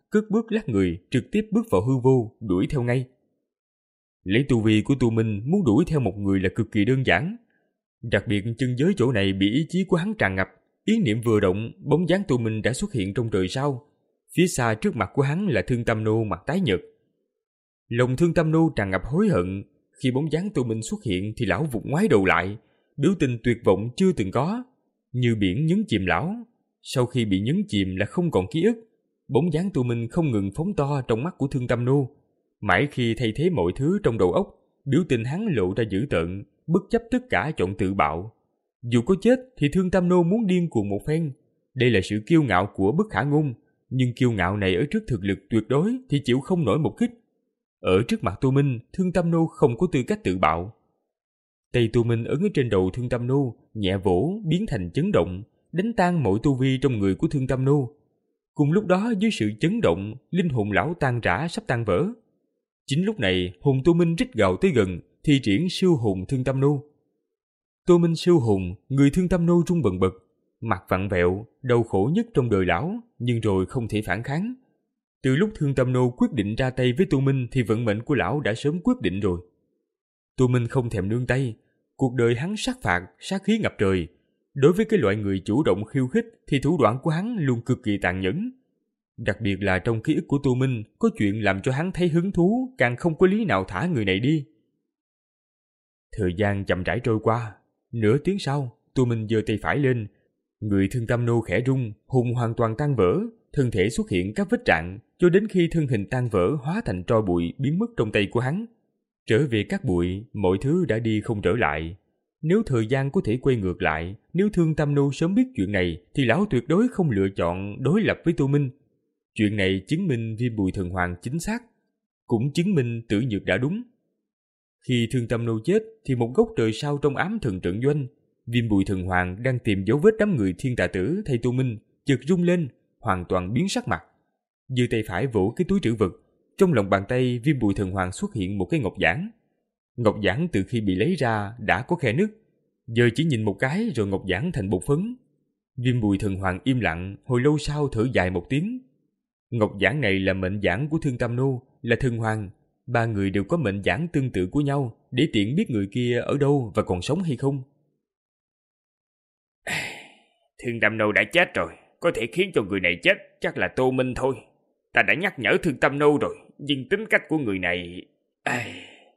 S2: cất bước lắc người, trực tiếp bước vào hư vô, đuổi theo ngay. Lấy tu vi của Tu Minh muốn đuổi theo một người là cực kỳ đơn giản. Đặc biệt chân giới chỗ này bị ý chí của hắn tràn ngập, ý niệm vừa động, bóng dáng Tu Minh đã xuất hiện trong trời sao. Phía xa trước mặt của hắn là Thương Tâm Nô mặt tái nhợt. Lòng Thương Tâm Nô tràn ngập hối hận, khi bóng dáng Tu Minh xuất hiện thì lão vụt ngoái đầu lại, biểu tình tuyệt vọng chưa từng có, như biển nhấn chìm lão. Sau khi bị nhấn chìm là không còn ký ức, bóng dáng Tu Minh không ngừng phóng to trong mắt của Thương Tâm Nô, mãi khi thay thế mọi thứ trong đầu óc, biểu tình hắn lộ ra dữ tợn, bất chấp tất cả chọn tự bạo. Dù có chết thì Thương Tâm Nô muốn điên cuồng một phen. Đây là sự kiêu ngạo của Bất Khả Ngôn, nhưng kiêu ngạo này ở trước thực lực tuyệt đối thì chịu không nổi một kích. Ở trước mặt Tu Minh, Thương Tâm Nô không có tư cách tự bạo. Tay Tu Minh ấn ở trên đầu Thương Tâm Nô, nhẹ vỗ biến thành chấn động, đánh tan mọi tu vi trong người của Thương Tâm Nô. Cùng lúc đó, dưới sự chấn động, linh hồn lão tan rã sắp tan vỡ. Chính lúc này, hồn Tu Minh rít gào tới gần, thi triển siêu hồn Thương Tâm Nô. Tu Minh siêu hồn, người Thương Tâm Nô rung bần bật, mặt vặn vẹo, đau khổ nhất trong đời lão, nhưng rồi không thể phản kháng. Từ lúc Thương Tâm Nô quyết định ra tay với Tu Minh thì vận mệnh của lão đã sớm quyết định rồi. Tu Minh không thèm nương tay, cuộc đời hắn sát phạt, sát khí ngập trời. Đối với cái loại người chủ động khiêu khích thì thủ đoạn của hắn luôn cực kỳ tàn nhẫn. Đặc biệt là trong ký ức của Tu Minh có chuyện làm cho hắn thấy hứng thú, càng không có lý nào thả người này đi. Thời gian chậm rãi trôi qua, nửa tiếng sau, Tu Minh giơ tay phải lên, người Thương Tâm Nô khẽ rung, hồn hoàn toàn tan vỡ, thân thể xuất hiện các vết rạn, cho đến khi thân hình tan vỡ hóa thành tro bụi biến mất trong tay của hắn. Trở về các bụi, mọi thứ đã đi không trở lại. Nếu thời gian có thể quay ngược lại, nếu Thương Tâm Nô sớm biết chuyện này thì lão tuyệt đối không lựa chọn đối lập với Tu Minh. Chuyện này chứng minh Viêm Bùi Thần Hoàng chính xác, cũng chứng minh Tử Nhược đã đúng. Khi Thương Tâm Nô chết thì một góc trời sao trong ám thần trận doanh, Viêm Bùi Thần Hoàng đang tìm dấu vết đám người Thiên Tà Tử thay Tu Minh, chợt rung lên, hoàn toàn biến sắc mặt. Giơ tay phải vỗ cái túi trữ vật, trong lòng bàn tay Viêm Bùi Thần Hoàng xuất hiện một cái ngọc giản. Ngọc giản từ khi bị lấy ra đã có khe nứt, giờ chỉ nhìn một cái rồi ngọc giản thành bột phấn. Viêm Bùi Thần Hoàng im lặng, hồi lâu sau thở dài một tiếng. Ngọc giản này là mệnh giản của Thương Tâm Nô, là Thần Hoàng. Ba người đều có mệnh giản tương tự của nhau, để tiện biết người kia ở đâu và còn sống hay không.
S1: Thương Tâm Nô đã chết rồi, có thể khiến cho người này chết chắc là Tô Minh thôi. Ta đã nhắc nhở Thương Tâm Nô rồi, nhưng tính cách của người này... Ai...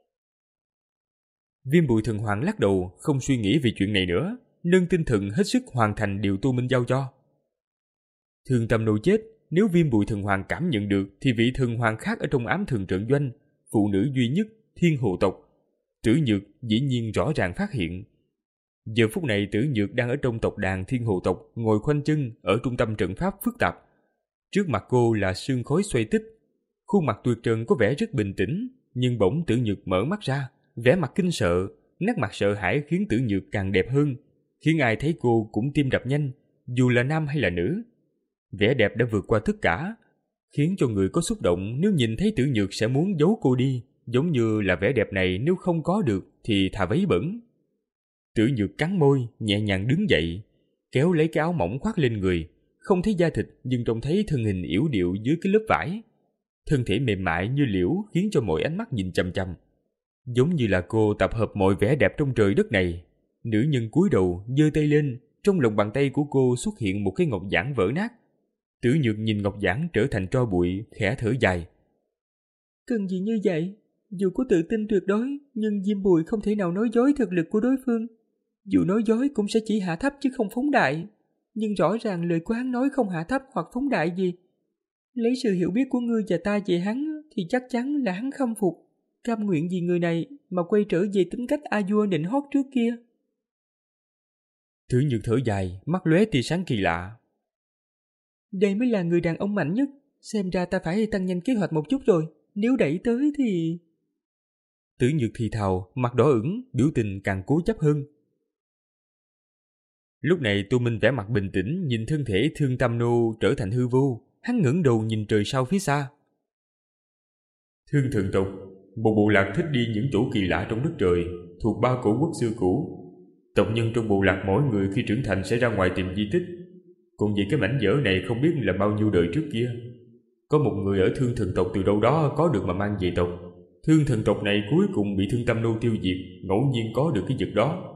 S2: Viêm Bùi Thần Hoàng lắc đầu, không suy nghĩ về chuyện này nữa, nâng tinh thần hết sức hoàn thành điều Tô Minh giao cho. Thương Tâm Nô chết, nếu Viêm Bùi Thần Hoàng cảm nhận được thì vị thần hoàng khác ở trong ám thần trận doanh, phụ nữ duy nhất Thiên Hồ tộc, Tử Nhược dĩ nhiên rõ ràng phát hiện. Giờ phút này Tử Nhược đang ở trong tộc đàn Thiên Hồ tộc, ngồi khoanh chân ở trung tâm trận pháp phức tạp. Trước mặt cô là sương khói xoay tích, khuôn mặt tuyệt trần có vẻ rất bình tĩnh, nhưng bỗng Tử Nhược mở mắt ra, vẻ mặt kinh sợ, nét mặt sợ hãi khiến Tử Nhược càng đẹp hơn, khiến ai thấy cô cũng tim đập nhanh, dù là nam hay là nữ. Vẻ đẹp đã vượt qua tất cả, khiến cho người có xúc động nếu nhìn thấy Tử Nhược sẽ muốn giấu cô đi, giống như là vẻ đẹp này nếu không có được thì thà vấy bẩn. Tử Nhược cắn môi, nhẹ nhàng đứng dậy, kéo lấy cái áo mỏng khoác lên người, không thấy da thịt nhưng trông thấy thân hình yểu điệu dưới cái lớp vải. Thân thể mềm mại như liễu khiến cho mọi ánh mắt nhìn chằm chằm. Giống như là cô tập hợp mọi vẻ đẹp trong trời đất này. Nữ nhân cúi đầu, giơ tay lên, trong lòng bàn tay của cô xuất hiện một cái ngọc giản vỡ nát. Tử Nhược nhìn ngọc giản trở thành tro bụi, khẽ thở dài. Cần gì như vậy? Dù có tự tin tuyệt đối, nhưng Diêm Bùi không thể nào nói dối thực lực của đối phương. Dù nói dối cũng sẽ chỉ hạ thấp chứ không phóng đại. Nhưng rõ ràng lời của hắn nói không hạ thấp hoặc phóng đại gì. Lấy sự hiểu biết của ngươi và ta về hắn thì chắc chắn là hắn khâm phục, cam nguyện vì người này mà quay trở về tính cách a vua nịnh hót trước kia. Tử Nhược thở dài, mắt lóe tia sáng kỳ lạ. Đây mới là người đàn ông mạnh nhất, xem ra ta phải tăng nhanh kế hoạch một chút rồi, nếu đẩy tới thì... Tử Nhược thì thào, mặt đỏ ửng, biểu tình càng cố chấp hơn. Lúc này Tô Minh vẻ mặt bình tĩnh nhìn thân thể Thương Tâm Nô trở thành hư vô, hắn ngẩng đầu nhìn trời sao phía xa. Thương Thần tộc, một bộ lạc thích đi những chỗ kỳ lạ trong đất trời, thuộc ba cổ quốc xưa cũ. Tộc nhân trong bộ lạc mỗi người khi trưởng thành sẽ ra ngoài tìm di tích. Còn về cái mảnh vỡ này không biết là bao nhiêu đời trước kia. Có một người ở Thương Thần tộc từ đâu đó có được mà mang về tộc. Thương Thần tộc này cuối cùng bị Thương Tâm Nô tiêu diệt, ngẫu nhiên có được cái vật đó.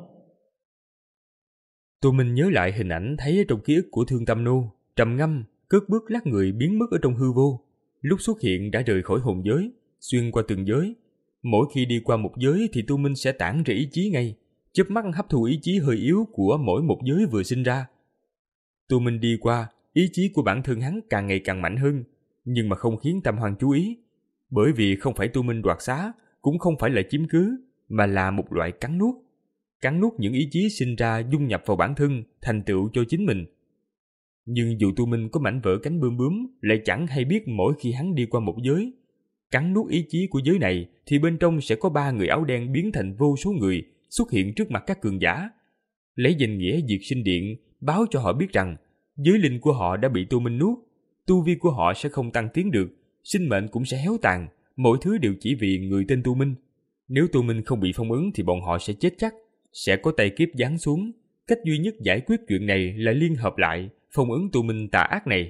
S2: Tô Minh nhớ lại hình ảnh thấy ở trong ký ức của Thương Tâm Nô, trầm ngâm, cất bước lắc người biến mất ở trong hư vô. Lúc xuất hiện đã rời khỏi hồn giới, xuyên qua từng giới. Mỗi khi đi qua một giới thì Tô Minh sẽ tản ra ý chí ngay, chớp mắt hấp thụ ý chí hơi yếu của mỗi một giới vừa sinh ra. Tô Minh đi qua, ý chí của bản thân hắn càng ngày càng mạnh hơn, nhưng mà không khiến Tam Hoang chú ý, bởi vì không phải Tô Minh đoạt xá, cũng không phải là chiếm cứ, mà là một loại cắn nuốt. Cắn nuốt những ý chí sinh ra dung nhập vào bản thân, thành tựu cho chính mình. Nhưng dù Tô Minh có mảnh vỡ cánh bươm bướm, lại chẳng hay biết mỗi khi hắn đi qua một giới, cắn nuốt ý chí của giới này thì bên trong sẽ có ba người áo đen biến thành vô số người xuất hiện trước mặt các cường giả, lấy danh nghĩa diệt sinh điện báo cho họ biết rằng giới linh của họ đã bị Tô Minh nuốt, tu vi của họ sẽ không tăng tiến được, sinh mệnh cũng sẽ héo tàn, mọi thứ đều chỉ vì người tên Tô Minh. Nếu Tô Minh không bị phong ấn thì bọn họ sẽ chết chắc, sẽ có tay kiếp giáng xuống. Cách duy nhất giải quyết chuyện này là liên hợp lại, phong ấn Tô Minh tà ác này.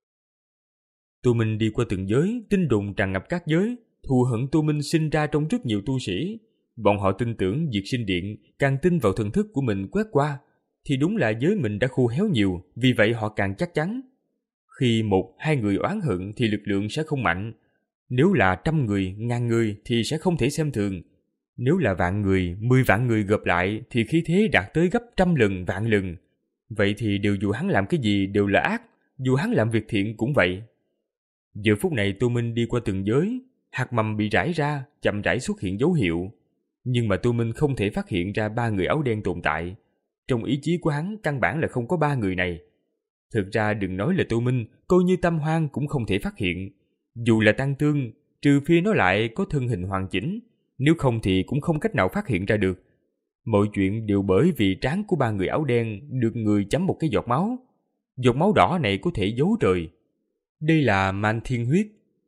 S2: Tô Minh đi qua từng giới, tin đồn tràn ngập các giới, thù hận Tô Minh sinh ra trong rất nhiều tu sĩ. Bọn họ tin tưởng diệt sinh điện, càng tin vào thần thức của mình quét qua, thì đúng là giới mình đã khô héo nhiều, vì vậy họ càng chắc chắn. Khi một, hai người oán hận thì lực lượng sẽ không mạnh. Nếu là trăm người, ngàn người thì sẽ không thể xem thường. Nếu là vạn người, mười vạn người gộp lại thì khí thế đạt tới gấp trăm lần, vạn lần. Vậy thì đều dù hắn làm cái gì đều là ác, dù hắn làm việc thiện cũng vậy. Giờ phút này Tô Minh đi qua từng giới, hạt mầm bị rải ra, chậm rãi xuất hiện dấu hiệu. Nhưng mà Tô Minh không thể phát hiện ra ba người áo đen tồn tại. Trong ý chí của hắn căn bản là không có ba người này. Thực ra đừng nói là Tô Minh, coi như Tâm Hoang cũng không thể phát hiện. Dù là Tăng Tương, trừ phi nó lại có thân hình hoàn chỉnh, nếu không thì cũng không cách nào phát hiện ra được. Mọi chuyện đều bởi vì trán của ba người áo đen được người chấm một cái giọt máu. Giọt máu đỏ này có thể giấu trời. Đây là Man Thiên Huyết.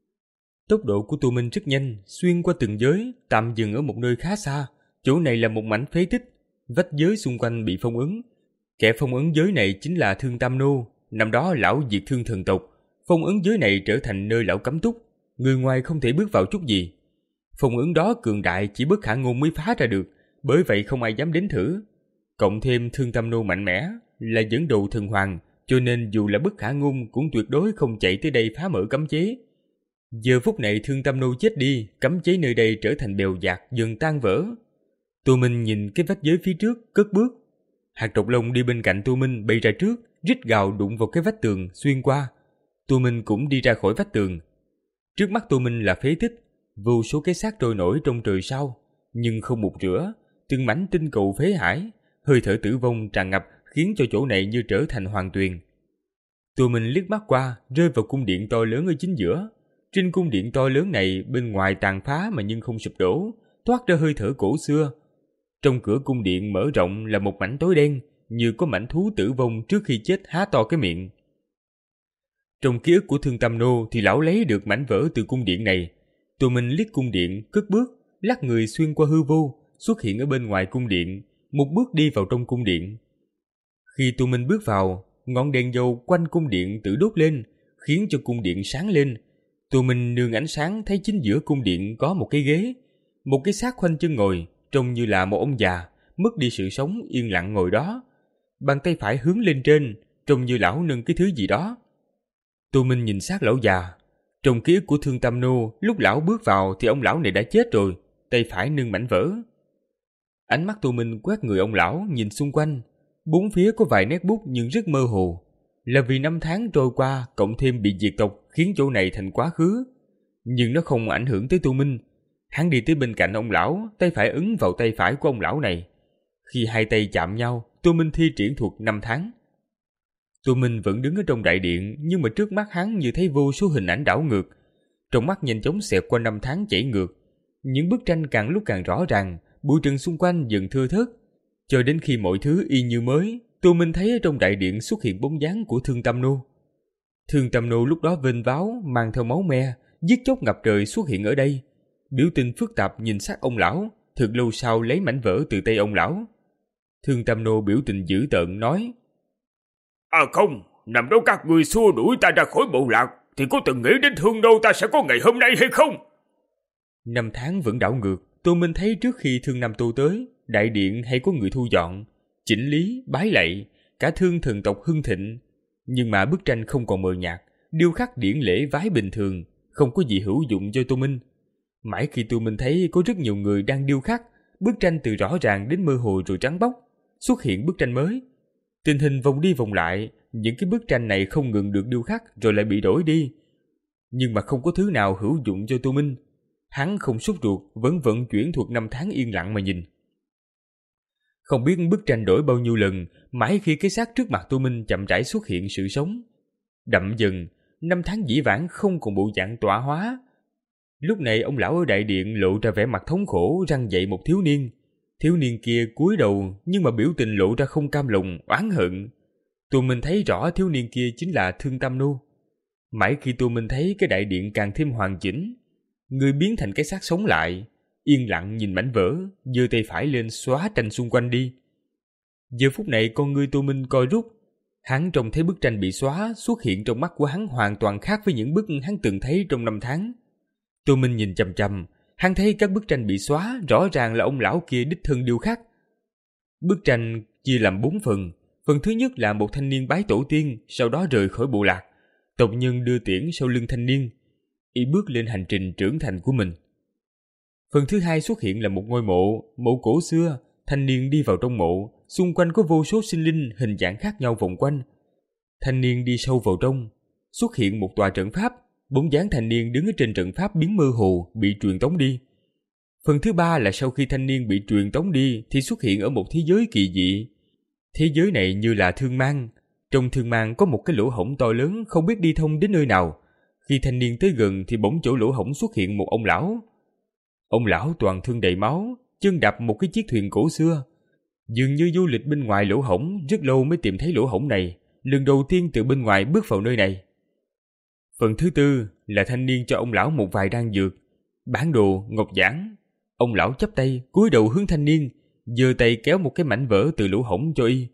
S2: Tốc độ của Tô Minh rất nhanh, xuyên qua từng giới, tạm dừng ở một nơi khá xa. Chỗ này là một mảnh phế tích, vách giới xung quanh bị phong ấn. Kẻ phong ấn giới này chính là Thương Tam Nô, năm đó lão diệt Thương Thần tộc. Phong ấn giới này trở thành nơi lão cấm túc, người ngoài không thể bước vào chút gì. Phong ấn đó cường đại chỉ bất khả ngôn mới phá ra được, bởi vậy không ai dám đến thử. Cộng thêm Thương Tam Nô mạnh mẽ, là dẫn đầu thần hoàng, cho nên dù là bất khả ngôn cũng tuyệt đối không chạy tới đây phá mở cấm chế. Giờ phút này Thương Tam Nô chết đi, cấm chế nơi đây trở thành bèo dạt dần tan vỡ. Tô Minh nhìn cái vách giới phía trước, cất bước. Hạt Trọc Long đi bên cạnh Tô Minh bay ra trước, rít gào đụng vào cái vách tường xuyên qua. Tô Minh cũng đi ra khỏi vách tường. Trước mắt Tô Minh là phế tích, vô số cái xác trôi nổi trong trời sao, nhưng không một rửa, từng mảnh tinh cầu phế hải, hơi thở tử vong tràn ngập khiến cho chỗ này như trở thành hoàng tuyền. Tô Minh liếc mắt qua, rơi vào cung điện to lớn ở chính giữa. Trên cung điện to lớn này, bên ngoài tàn phá mà nhưng không sụp đổ, toát ra hơi thở cổ xưa. Trong cửa cung điện mở rộng là một mảnh tối đen, như có mảnh thú tử vong trước khi chết há to cái miệng. Trong ký ức của Thương Tam Nô thì lão lấy được mảnh vỡ từ cung điện này. Tô Minh liếc cung điện, cất bước, lắc người xuyên qua hư vô, xuất hiện ở bên ngoài cung điện, một bước đi vào trong cung điện. Khi Tô Minh bước vào, ngọn đèn dầu quanh cung điện tự đốt lên, khiến cho cung điện sáng lên. Tô Minh nương ánh sáng thấy chính giữa cung điện có một cái ghế, một cái xác khoanh chân ngồi, trông như là một ông già, mất đi sự sống yên lặng ngồi đó. Bàn tay phải hướng lên trên, trông như lão nâng cái thứ gì đó. Tô Minh nhìn xác lão già. Trong ký ức của Thương Tam Nô, lúc lão bước vào thì ông lão này đã chết rồi, tay phải nâng mảnh vỡ. Ánh mắt Tô Minh quét người ông lão, nhìn xung quanh. Bốn phía có vài nét bút nhưng rất mơ hồ. Là vì năm tháng trôi qua cộng thêm bị diệt tộc khiến chỗ này thành quá khứ. Nhưng nó không ảnh hưởng tới Tô Minh. Hắn đi tới bên cạnh ông lão, tay phải ấn vào tay phải của ông lão này. Khi hai tay chạm nhau, Tô Minh thi triển thuật năm tháng. Tô Minh vẫn đứng ở trong đại điện, nhưng mà trước mắt hắn như thấy vô số hình ảnh đảo ngược. Trong mắt nhanh chóng xẹt qua năm tháng chảy ngược. Những bức tranh càng lúc càng rõ ràng, bụi trần xung quanh dần thưa thớt. Cho đến khi mọi thứ y như mới, Tô Minh thấy ở trong đại điện xuất hiện bóng dáng của Thương Tam Nô. Thương Tam Nô lúc đó vênh váo, mang theo máu me, giết chóc ngập trời xuất hiện ở đây. Biểu tình phức tạp nhìn sát ông lão, thực lâu sau lấy mảnh vỡ từ tay ông lão. Thương Tam Nô biểu tình dữ tợn nói:
S1: À không, năm đó các ngươi xua đuổi ta ra khỏi bộ lạc, thì có từng nghĩ đến Thương Đô ta sẽ có ngày hôm nay hay không?
S2: Năm tháng vẫn đảo ngược, Tô Minh thấy trước khi Thương Nam Tô tới, đại điện hay có người thu dọn, chỉnh lý, bái lạy, cả Thương thần tộc hưng thịnh. Nhưng mà bức tranh không còn mờ nhạt, điêu khắc điển lễ vái bình thường, không có gì hữu dụng cho Tô Minh. Mãi khi Tô Minh thấy có rất nhiều người đang điêu khắc, bức tranh từ rõ ràng đến mơ hồ rồi trắng bóc, xuất hiện bức tranh mới. Tình hình vòng đi vòng lại, những cái bức tranh này không ngừng được điêu khắc rồi lại bị đổi đi. Nhưng mà không có thứ nào hữu dụng cho Tô Minh. Hắn không sốt ruột, vẫn vận chuyển thuật năm tháng yên lặng mà nhìn. Không biết bức tranh đổi bao nhiêu lần, mãi khi cái xác trước mặt Tô Minh chậm rãi xuất hiện sự sống. Đậm dần, năm tháng dĩ vãng không còn bộ dạng tọa hóa. Lúc này ông lão ở đại điện lộ ra vẻ mặt thống khổ, răng dậy một thiếu niên. Thiếu niên kia cúi đầu nhưng mà biểu tình lộ ra không cam lòng, oán hận. Tô Minh thấy rõ thiếu niên kia chính là Thương Tam Nô. Mãi khi Tô Minh thấy cái đại điện càng thêm hoàn chỉnh, người biến thành cái xác sống lại, yên lặng nhìn mảnh vỡ, giơ tay phải lên xóa tranh xung quanh đi. Giờ phút này con ngươi Tô Minh co rút, hắn trông thấy bức tranh bị xóa xuất hiện trong mắt của hắn hoàn toàn khác với những bức hắn từng thấy trong năm tháng. Tô Minh nhìn chằm chằm, hắn thấy các bức tranh bị xóa rõ ràng là ông lão kia đích thân điêu khắc. Bức tranh chia làm bốn phần. Phần thứ nhất là một thanh niên bái tổ tiên, sau đó rời khỏi bộ lạc. Tộc nhân đưa tiễn sau lưng thanh niên, y bước lên hành trình trưởng thành của mình. Phần thứ hai xuất hiện là một ngôi mộ, mộ cổ xưa, thanh niên đi vào trong mộ, xung quanh có vô số sinh linh hình dạng khác nhau vòng quanh. Thanh niên đi sâu vào trong, xuất hiện một tòa trận pháp, bóng dáng thanh niên đứng ở trên trận pháp biến mơ hồ, bị truyền tống đi. Phần thứ ba là sau khi thanh niên bị truyền tống đi thì xuất hiện ở một thế giới kỳ dị. Thế giới này như là thương mang, trong thương mang có một cái lỗ hổng to lớn không biết đi thông đến nơi nào. Khi thanh niên tới gần thì bỗng chỗ lỗ hổng xuất hiện một ông lão. Ông lão toàn thân đầy máu, chân đạp một cái chiếc thuyền cổ xưa. Dường như du lịch bên ngoài lỗ hổng, rất lâu mới tìm thấy lỗ hổng này, lần đầu tiên từ bên ngoài bước vào nơi này. Phần thứ tư là thanh niên cho ông lão một vài đan dược, bản đồ, ngọc giản. Ông lão chắp tay, cúi đầu hướng thanh niên, giơ tay kéo một cái mảnh vỡ từ lỗ hổng cho y.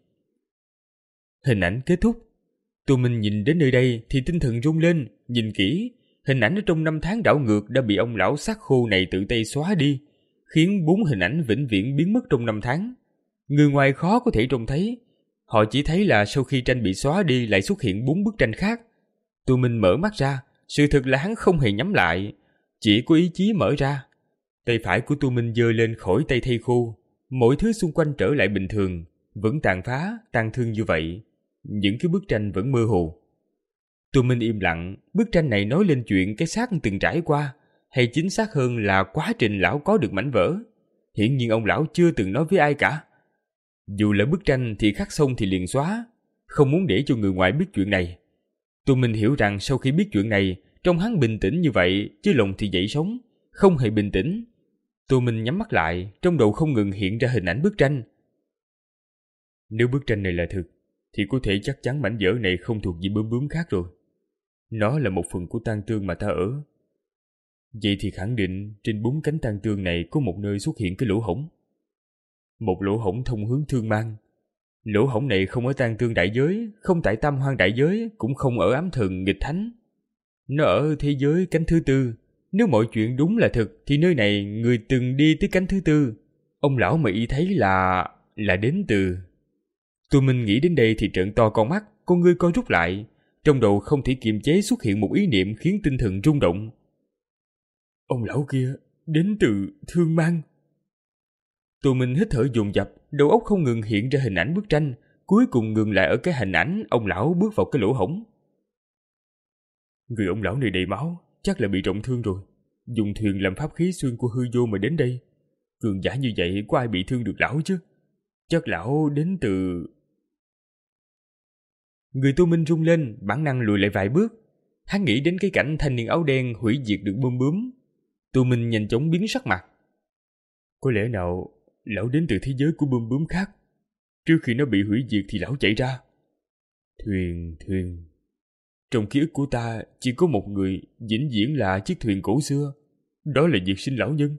S2: Hình ảnh kết thúc. Tô Minh nhìn đến nơi đây thì tinh thần rung lên, nhìn kỹ, hình ảnh ở trong năm tháng đảo ngược đã bị ông lão xác khô này tự tay xóa đi, khiến bốn hình ảnh vĩnh viễn biến mất trong năm tháng. Người ngoài khó có thể trông thấy, họ chỉ thấy là sau khi tranh bị xóa đi lại xuất hiện bốn bức tranh khác. Tô Minh mở mắt ra, sự thật là hắn không hề nhắm lại, chỉ có ý chí mở ra. Tay phải của Tô Minh giơ lên khỏi tay thây khô, mọi thứ xung quanh trở lại bình thường, vẫn tàn phá, tàn thương như vậy. Những cái bức tranh vẫn mơ hồ. Tô Minh im lặng, bức tranh này nói lên chuyện cái xác từng trải qua, hay chính xác hơn là quá trình lão có được mảnh vỡ. Hiển nhiên ông lão chưa từng nói với ai cả. Dù là bức tranh thì khắc xong thì liền xóa, không muốn để cho người ngoài biết chuyện này. Tô Minh hiểu rằng sau khi biết chuyện này, trong hắn bình tĩnh như vậy, chứ lòng thì dậy sóng, không hề bình tĩnh. Tô Minh nhắm mắt lại, trong đầu không ngừng hiện ra hình ảnh bức tranh. Nếu bức tranh này là thực, thì có thể chắc chắn mảnh vỡ này không thuộc về bướm bướm khác rồi. Nó là một phần của tang tương mà ta ở. Vậy thì khẳng định trên bốn cánh tang tương này có một nơi xuất hiện cái lỗ hổng. Một lỗ hổng thông hướng thương mang. Lỗ hổng này không ở tang tương đại giới, không tại tam hoang đại giới, cũng không ở ám thần nghịch thánh. Nó ở thế giới cánh thứ tư. Nếu mọi chuyện đúng là thực thì nơi này người từng đi tới cánh thứ tư. Ông lão mà y thấy là... là đến từ... Tô Minh nghĩ đến đây thì trợn to con mắt, con ngươi co rút lại. Trong đầu không thể kiềm chế xuất hiện một ý niệm khiến tinh thần rung động. Ông lão kia đến từ thương mang. Tô Minh hít thở dồn dập, đầu óc không ngừng hiện ra hình ảnh bức tranh, cuối cùng ngừng lại ở cái hình ảnh ông lão bước vào cái lỗ hổng. Người ông lão này đầy máu, chắc là bị trọng thương rồi. Dùng thuyền làm pháp khí xuyên qua hư vô mà đến đây. Cường giả như vậy có ai bị thương được lão chứ? Chắc lão đến từ... Người Tô Minh rung lên, bản năng lùi lại vài bước. Hắn nghĩ đến cái cảnh thanh niên áo đen hủy diệt được bươm bướm. Tô Minh nhanh chóng biến sắc mặt. Có lẽ nào lão đến từ thế giới của bươm bướm khác? Trước khi nó bị hủy diệt thì lão chạy ra. Thuyền, thuyền... Trong ký ức của ta chỉ có một người vĩnh viễn là chiếc thuyền cổ xưa. Đó là Diệt Sinh lão nhân.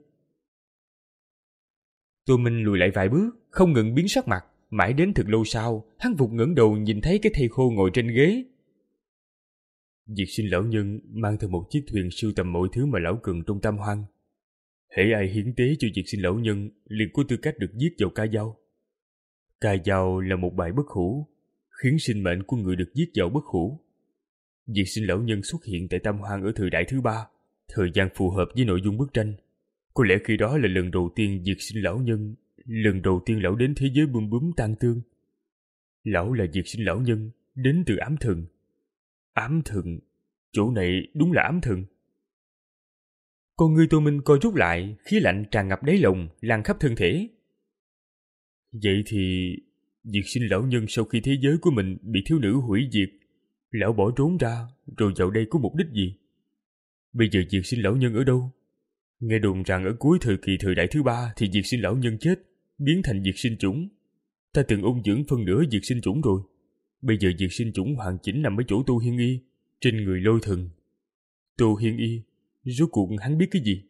S2: Tô Minh lùi lại vài bước, không ngừng biến sắc mặt. Mãi đến thật lâu sau, hắn vụt ngẩng đầu nhìn thấy cái thây khô ngồi trên ghế. Diệt Sinh lão nhân mang theo một chiếc thuyền sưu tầm mọi thứ mà lão cần trong tam hoang. Hễ ai hiến tế cho Diệt Sinh lão nhân liền có tư cách được giết vào ca dao. Ca dao là một bài bất hủ, khiến sinh mệnh của người được giết vào bất hủ. Diệt Sinh lão nhân xuất hiện tại tam hoang ở thời đại thứ ba, thời gian phù hợp với nội dung bức tranh. Có lẽ khi đó là lần đầu tiên Diệt Sinh lão nhân, lần đầu tiên lão đến thế giới bươm bướm tan tương. Lão là Diệt Sinh lão nhân, đến từ ám thần. Ám thần, chỗ này đúng là ám thần. Con người Tô Minh co rút lại, khí lạnh tràn ngập đáy lòng, lan khắp thân thể. Vậy thì, Diệt Sinh lão nhân sau khi thế giới của mình bị thiếu nữ hủy diệt, lão bỏ trốn ra, rồi vào đây có mục đích gì? Bây giờ Diệt Sinh lão nhân ở đâu? Nghe đồn rằng ở cuối thời kỳ thời đại thứ ba thì Diệt Sinh lão nhân chết, biến thành Diệt Sinh chủng. Ta từng ôn dưỡng phân nửa Diệt Sinh chủng rồi. Bây giờ Diệt Sinh chủng hoàn chỉnh nằm ở chỗ Tô Hiên Y, trên người Lôi Thần. Tô Hiên Y, rốt cuộc hắn biết cái gì?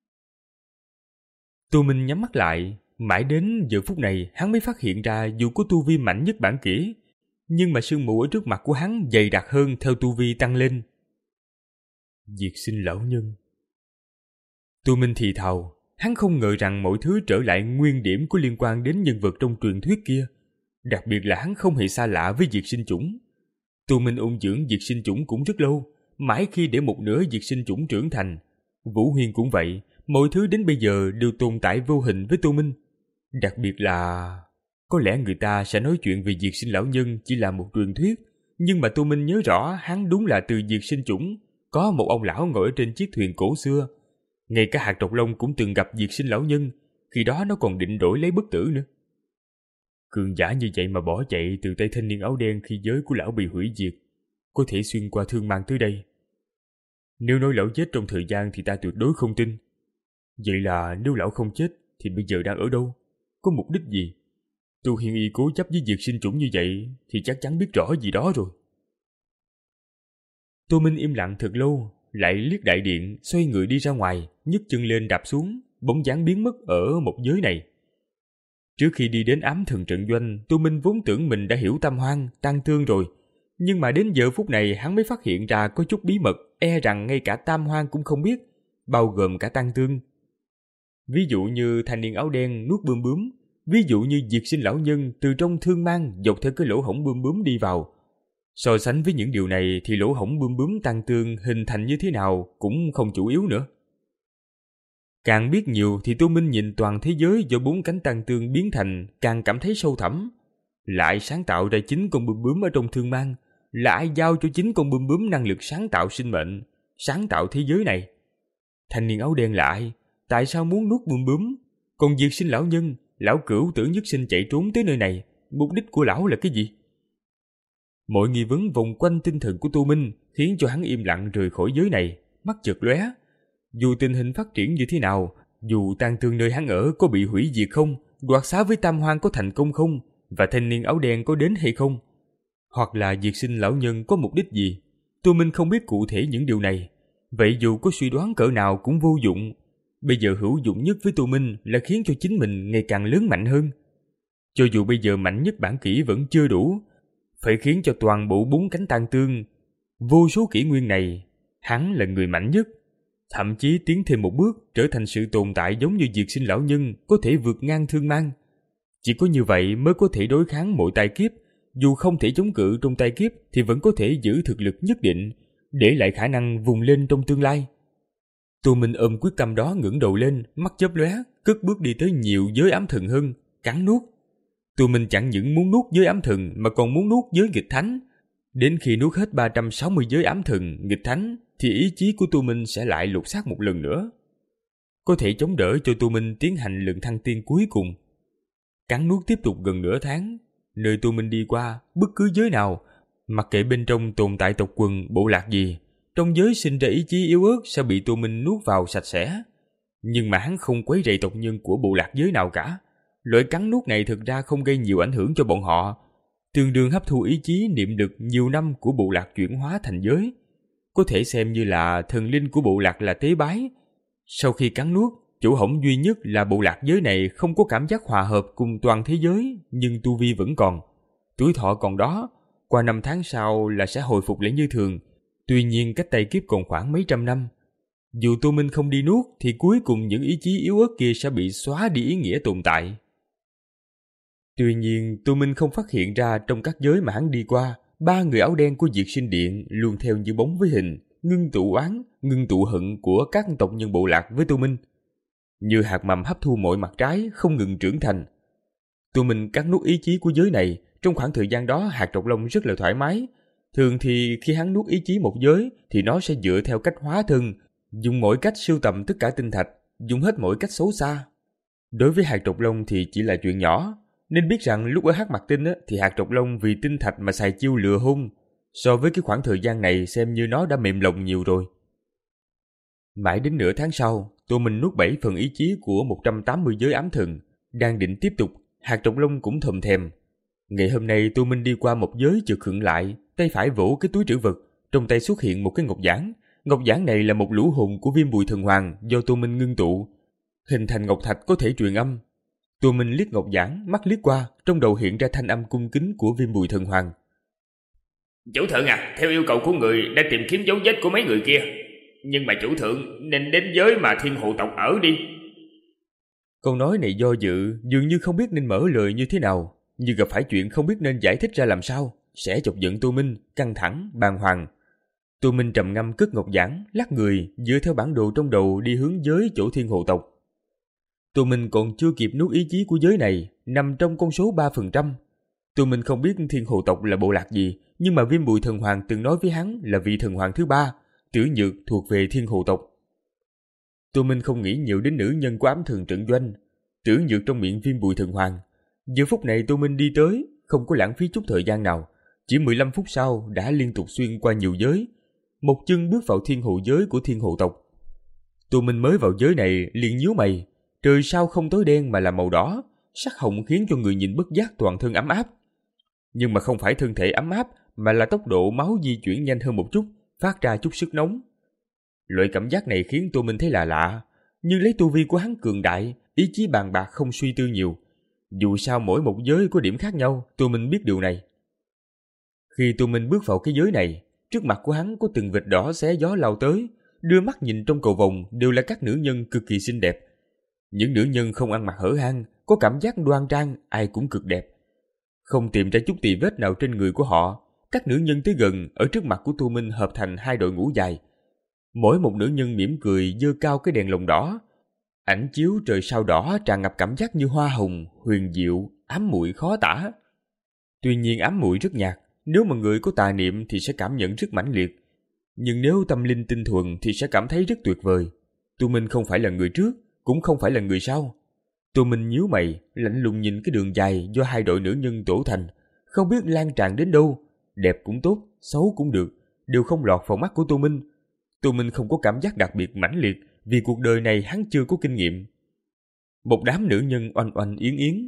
S2: Tô Minh nhắm mắt lại, mãi đến giờ phút này hắn mới phát hiện ra dù có tu vi mạnh nhất bản kỹ, nhưng mà sương mù ở trước mặt của hắn dày đặc hơn theo tu vi tăng lên. Diệt Sinh lão nhân. Tô Minh thì thào, hắn không ngờ rằng mọi thứ trở lại nguyên điểm có liên quan đến nhân vật trong truyền thuyết kia. Đặc biệt là hắn không hề xa lạ với Diệt Sinh chủng. Tô Minh ôn dưỡng Diệt Sinh chủng cũng rất lâu, mãi khi để một nửa Diệt Sinh chủng trưởng thành. Vũ Huyên cũng vậy, mọi thứ đến bây giờ đều tồn tại vô hình với Tô Minh. Đặc biệt là... Có lẽ người ta sẽ nói chuyện về Diệt Sinh lão nhân chỉ là một truyền thuyết, nhưng mà Tô Minh nhớ rõ hắn đúng là từ Diệt Sinh chủng. Có một ông lão ngồi ở trên chiếc thuyền cổ xưa. Ngay cả hạt độc long cũng từng gặp Diệt Sinh lão nhân, khi đó nó còn định đổi lấy bất tử nữa. Cường giả như vậy mà bỏ chạy từ tay thanh niên áo đen khi giới của lão bị hủy diệt, có thể xuyên qua thương mang tới đây. Nếu nói lão chết trong thời gian thì ta tuyệt đối không tin. Vậy là nếu lão không chết thì bây giờ đang ở đâu? Có mục đích gì? Tô Hiên Y cố chấp với Diệt Sinh chủng như vậy thì chắc chắn biết rõ gì đó rồi. Tô Minh im lặng thật lâu, lại liếc đại điện, xoay người đi ra ngoài, nhấc chân lên đạp xuống, bóng dáng biến mất ở một giới này. Trước khi đi đến ám thần trận doanh, Tô Minh vốn tưởng mình đã hiểu tam hoang, tan thương rồi. Nhưng mà đến giờ phút này hắn mới phát hiện ra có chút bí mật, e rằng ngay cả tam hoang cũng không biết, bao gồm cả tăng tương. Ví dụ như thanh niên áo đen nuốt bươm bướm, ví dụ như Diệt Sinh lão nhân từ trong thương mang dọc theo cái lỗ hổng bươm bướm đi vào. So sánh với những điều này thì lỗ hổng bươm bướm tăng tương hình thành như thế nào cũng không chủ yếu nữa. Càng biết nhiều thì Tô Minh nhìn toàn thế giới do bốn cánh tăng tương biến thành càng cảm thấy sâu thẳm. Lại sáng tạo ra chính con bươm bướm ở trong thương mang, là ai giao cho chính con bươm bướm năng lực sáng tạo sinh mệnh, sáng tạo thế giới này? Thanh niên áo đen là ai? Tại sao muốn nuốt bươm bướm? Còn Diệt Sinh lão nhân, lão cửu tưởng nhất sinh chạy trốn tới nơi này, mục đích của lão là cái gì? Mọi nghi vấn vòng quanh tinh thần của Tô Minh khiến cho hắn im lặng rời khỏi giới này, mắt chợt lóe. Dù tình hình phát triển như thế nào, dù tang thương nơi hắn ở có bị hủy diệt không, đoạt xá với tam hoang có thành công không, và thanh niên áo đen có đến hay không, hoặc là Diệt Sinh lão nhân có mục đích gì, Tô Minh không biết cụ thể những điều này. Vậy dù có suy đoán cỡ nào cũng vô dụng. Bây giờ hữu dụng nhất với Tô Minh là khiến cho chính mình ngày càng lớn mạnh hơn. Cho dù bây giờ mạnh nhất bản kỹ vẫn chưa đủ, phải khiến cho toàn bộ bốn cánh tang tương, vô số kỷ nguyên này, hắn là người mạnh nhất. Thậm chí tiến thêm một bước trở thành sự tồn tại giống như Diệt Sinh lão nhân, có thể vượt ngang thương mang. Chỉ có như vậy mới có thể đối kháng mọi tai kiếp. Dù không thể chống cự trong tai kiếp thì vẫn có thể giữ thực lực nhất định, để lại khả năng vùng lên trong tương lai. Tô Minh ôm quyết tâm đó ngẩng đầu lên, mắt chớp lóe, cất bước đi tới nhiều giới ám thần hơn, cắn nuốt. Tô Minh chẳng những muốn nuốt giới ám thần mà còn muốn nuốt giới nghịch thánh. Đến khi nuốt hết ba trăm sáu mươi giới ám thần, nghịch thánh thì ý chí của Tô Minh sẽ lại lột xác một lần nữa, có thể chống đỡ cho Tô Minh tiến hành lần thăng tiên cuối cùng. Cắn nuốt tiếp tục gần nửa tháng, nơi Tô Minh đi qua, bất cứ giới nào, mặc kệ bên trong tồn tại tộc quần, bộ lạc gì, trong giới sinh ra ý chí yếu ớt sẽ bị Tô Minh nuốt vào sạch sẽ. Nhưng mà hắn không quấy rầy tộc nhân của bộ lạc giới nào cả. Loại cắn nuốt này thực ra không gây nhiều ảnh hưởng cho bọn họ, tương đương hấp thu ý chí niệm lực nhiều năm của bộ lạc chuyển hóa thành giới. Có thể xem như là thần linh của bộ lạc là tế bái. Sau khi cắn nuốt, chỗ hổng duy nhất là bộ lạc giới này không có cảm giác hòa hợp cùng toàn thế giới, nhưng tu vi vẫn còn. Tuổi thọ còn đó, qua năm tháng sau là sẽ hồi phục lại như thường. Tuy nhiên cách tay kiếp còn khoảng mấy trăm năm. Dù Tô Minh không đi nuốt thì cuối cùng những ý chí yếu ớt kia sẽ bị xóa đi ý nghĩa tồn tại. Tuy nhiên Tô Minh không phát hiện ra trong các giới mà hắn đi qua, ba người áo đen của Diệt Sinh Điện luôn theo như bóng với hình, ngưng tụ oán, ngưng tụ hận của các tộc nhân bộ lạc với Tô Minh. Như hạt mầm hấp thu mọi mặt trái không ngừng trưởng thành. Tô Minh cắn nuốt ý chí của giới này, trong khoảng thời gian đó hạt trọc lông rất là thoải mái. Thường thì khi hắn nuốt ý chí một giới thì nó sẽ dựa theo cách hóa thân, dùng mọi cách sưu tầm tất cả tinh thạch, dùng hết mọi cách xấu xa. Đối với hạt trọc lông thì chỉ là chuyện nhỏ, nên biết rằng lúc ở Hắc Mặc Tinh á, thì hạt trọc lông vì tinh thạch mà xài chiêu lừa hung. So với cái khoảng thời gian này xem như nó đã mềm lòng nhiều rồi. Mãi đến nửa tháng sau, Tô Minh nuốt bảy phần ý chí của một trăm tám mươi giới ám thần. Đang định tiếp tục, hạt trọc lông cũng thầm thèm. Ngày hôm nay Tô Minh đi qua một giới chợt khựng lại, tay phải vỗ cái túi trữ vật, trong tay xuất hiện một cái ngọc giản. Ngọc giản này là một lũ hồn của Viêm Bùi Thần Hoàng do Tô Minh ngưng tụ, hình thành ngọc thạch có thể truyền âm. Tô Minh liếc ngọc giản, mắt liếc qua, trong đầu hiện ra thanh âm cung kính của Viêm Bùi Thần Hoàng.
S1: Chủ thượng à, theo yêu cầu của người đã tìm kiếm dấu vết của mấy người kia. Nhưng mà chủ thượng nên đến giới mà Thiên Hồ tộc ở đi.
S2: Câu nói này do dự, dường như không biết nên mở lời như thế nào, như gặp phải chuyện không biết nên giải thích ra làm sao, sẽ chọc giận Tô Minh, căng thẳng, bàng hoàng. Tô Minh trầm ngâm cất ngọc giản, lắc người, dựa theo bản đồ trong đầu đi hướng giới chỗ Thiên Hồ tộc. Tô Minh còn chưa kịp nuốt ý chí của giới này, nằm trong con số ba phần trăm. Tô Minh không biết Thiên Hồ tộc là bộ lạc gì, nhưng mà Viêm Bùi Thần Hoàng từng nói với hắn là vị thần hoàng thứ ba, Tử Nhược thuộc về Thiên Hồ tộc. Tô Minh không nghĩ nhiều đến nữ nhân của ám thần trận doanh, Tử Nhược trong miệng Viêm Bùi Thần Hoàng. Giờ phút này Tô Minh đi tới, không có lãng phí chút thời gian nào, chỉ mười lăm phút sau đã liên tục xuyên qua nhiều giới, một chân bước vào Thiên Hồ giới của Thiên Hồ tộc. Tô Minh mới vào giới này liền nhíu mày, trời sao không tối đen mà là màu đỏ, sắc hồng khiến cho người nhìn bất giác toàn thân ấm áp. Nhưng mà không phải thân thể ấm áp, mà là tốc độ máu di chuyển nhanh hơn một chút, phát ra chút sức nóng. Loại cảm giác này khiến Tô Minh thấy là lạ, nhưng lấy tu vi của hắn cường đại, ý chí bàn bạc không suy tư nhiều. Dù sao mỗi một giới có điểm khác nhau, Tô Minh biết điều này. Khi Tô Minh bước vào cái giới này, trước mặt của hắn có từng vệt đỏ xé gió lao tới, đưa mắt nhìn trong cầu vồng đều là các nữ nhân cực kỳ xinh đẹp. Những nữ nhân không ăn mặc hở hang, có cảm giác đoan trang, ai cũng cực đẹp. Không tìm ra chút tì vết nào trên người của họ, các nữ nhân tới gần ở trước mặt của Tô Minh hợp thành hai đội ngũ dài. Mỗi một nữ nhân mỉm cười giơ cao cái đèn lồng đỏ, ảnh chiếu trời sao đỏ tràn ngập cảm giác như hoa hồng, huyền diệu, ám muội khó tả. Tuy nhiên ám muội rất nhạt, nếu mà người có tà niệm thì sẽ cảm nhận rất mãnh liệt, nhưng nếu tâm linh tinh thuần thì sẽ cảm thấy rất tuyệt vời. Tô Minh không phải là người trước, cũng không phải là người sau. Tô Minh nhíu mày, lạnh lùng nhìn cái đường dài do hai đội nữ nhân tổ thành, không biết lan tràn đến đâu, đẹp cũng tốt, xấu cũng được, đều không lọt vào mắt của Tô Minh. Tô Minh không có cảm giác đặc biệt mãnh liệt, vì cuộc đời này hắn chưa có kinh nghiệm. Một đám nữ nhân oanh oanh yến yến.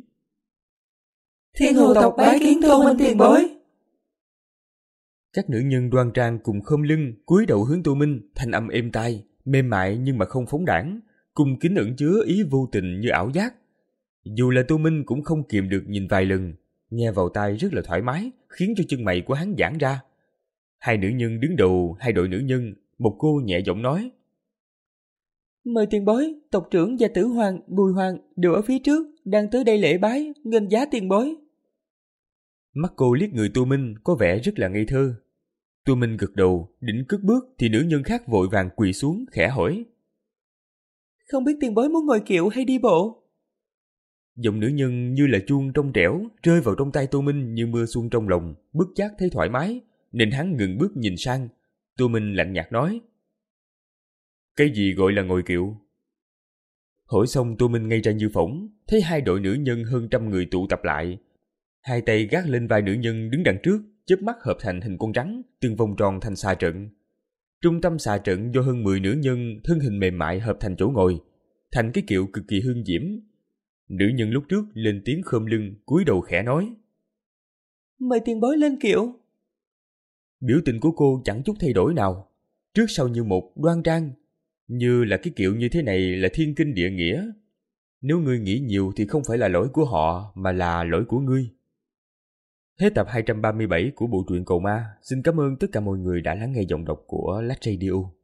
S4: Thiên Hồ tộc bái kiến Tô Minh tiền bối.
S2: Các nữ nhân đoan trang cùng khom lưng, cúi đầu hướng Tô Minh, thanh âm êm tai, mềm mại nhưng mà không phóng đãng, cung kính ẩn chứa ý vô tình như ảo giác. Dù là Tô Minh cũng không kiềm được nhìn vài lần, nghe vào tai rất là thoải mái, khiến cho chân mày của hắn giãn ra. Hai nữ nhân đứng đầu hai đội nữ nhân, một cô nhẹ giọng nói:
S4: Mời tiền bối, tộc trưởng và tử hoàng, Bùi hoàng đều ở phía trước, đang tới đây lễ bái, nghênh giá tiền bối.
S2: Mắt cô liếc người Tô Minh có vẻ rất là ngây thơ. Tô Minh gật đầu, định cất bước thì nữ nhân khác vội vàng quỳ xuống khẽ hỏi:
S4: Không biết tiền bối muốn ngồi kiệu hay đi bộ?
S2: Giọng nữ nhân như là chuông trong trẻo rơi vào trong tay Tô Minh như mưa xuân trong lòng, bất giác thấy thoải mái, nên hắn ngừng bước nhìn sang. Tô Minh lạnh nhạt nói: Cái gì gọi là ngồi kiệu? Hỏi xong Tô Minh ngây ra như phỏng, thấy hai đội nữ nhân hơn trăm người tụ tập lại. Hai tay gác lên vai nữ nhân đứng đằng trước, chớp mắt hợp thành hình con rắn, từng vòng tròn thành xà trận. Trung tâm xà trận do hơn mười nữ nhân thân hình mềm mại hợp thành chỗ ngồi, thành cái kiệu cực kỳ hương diễm. Nữ nhân lúc trước lên tiếng khom lưng, cúi đầu khẽ nói:
S4: Mời tiền bối lên kiệu.
S2: Biểu tình của cô chẳng chút thay đổi nào, trước sau như một, đoan trang, như là cái kiệu như thế này là thiên kinh địa nghĩa. Nếu ngươi nghĩ nhiều thì không phải là lỗi của họ, mà là lỗi của ngươi. Hết tập hai trăm ba mươi bảy của bộ truyện Cầu Ma. Xin cảm ơn tất cả mọi người đã lắng nghe giọng đọc của Lát Radio.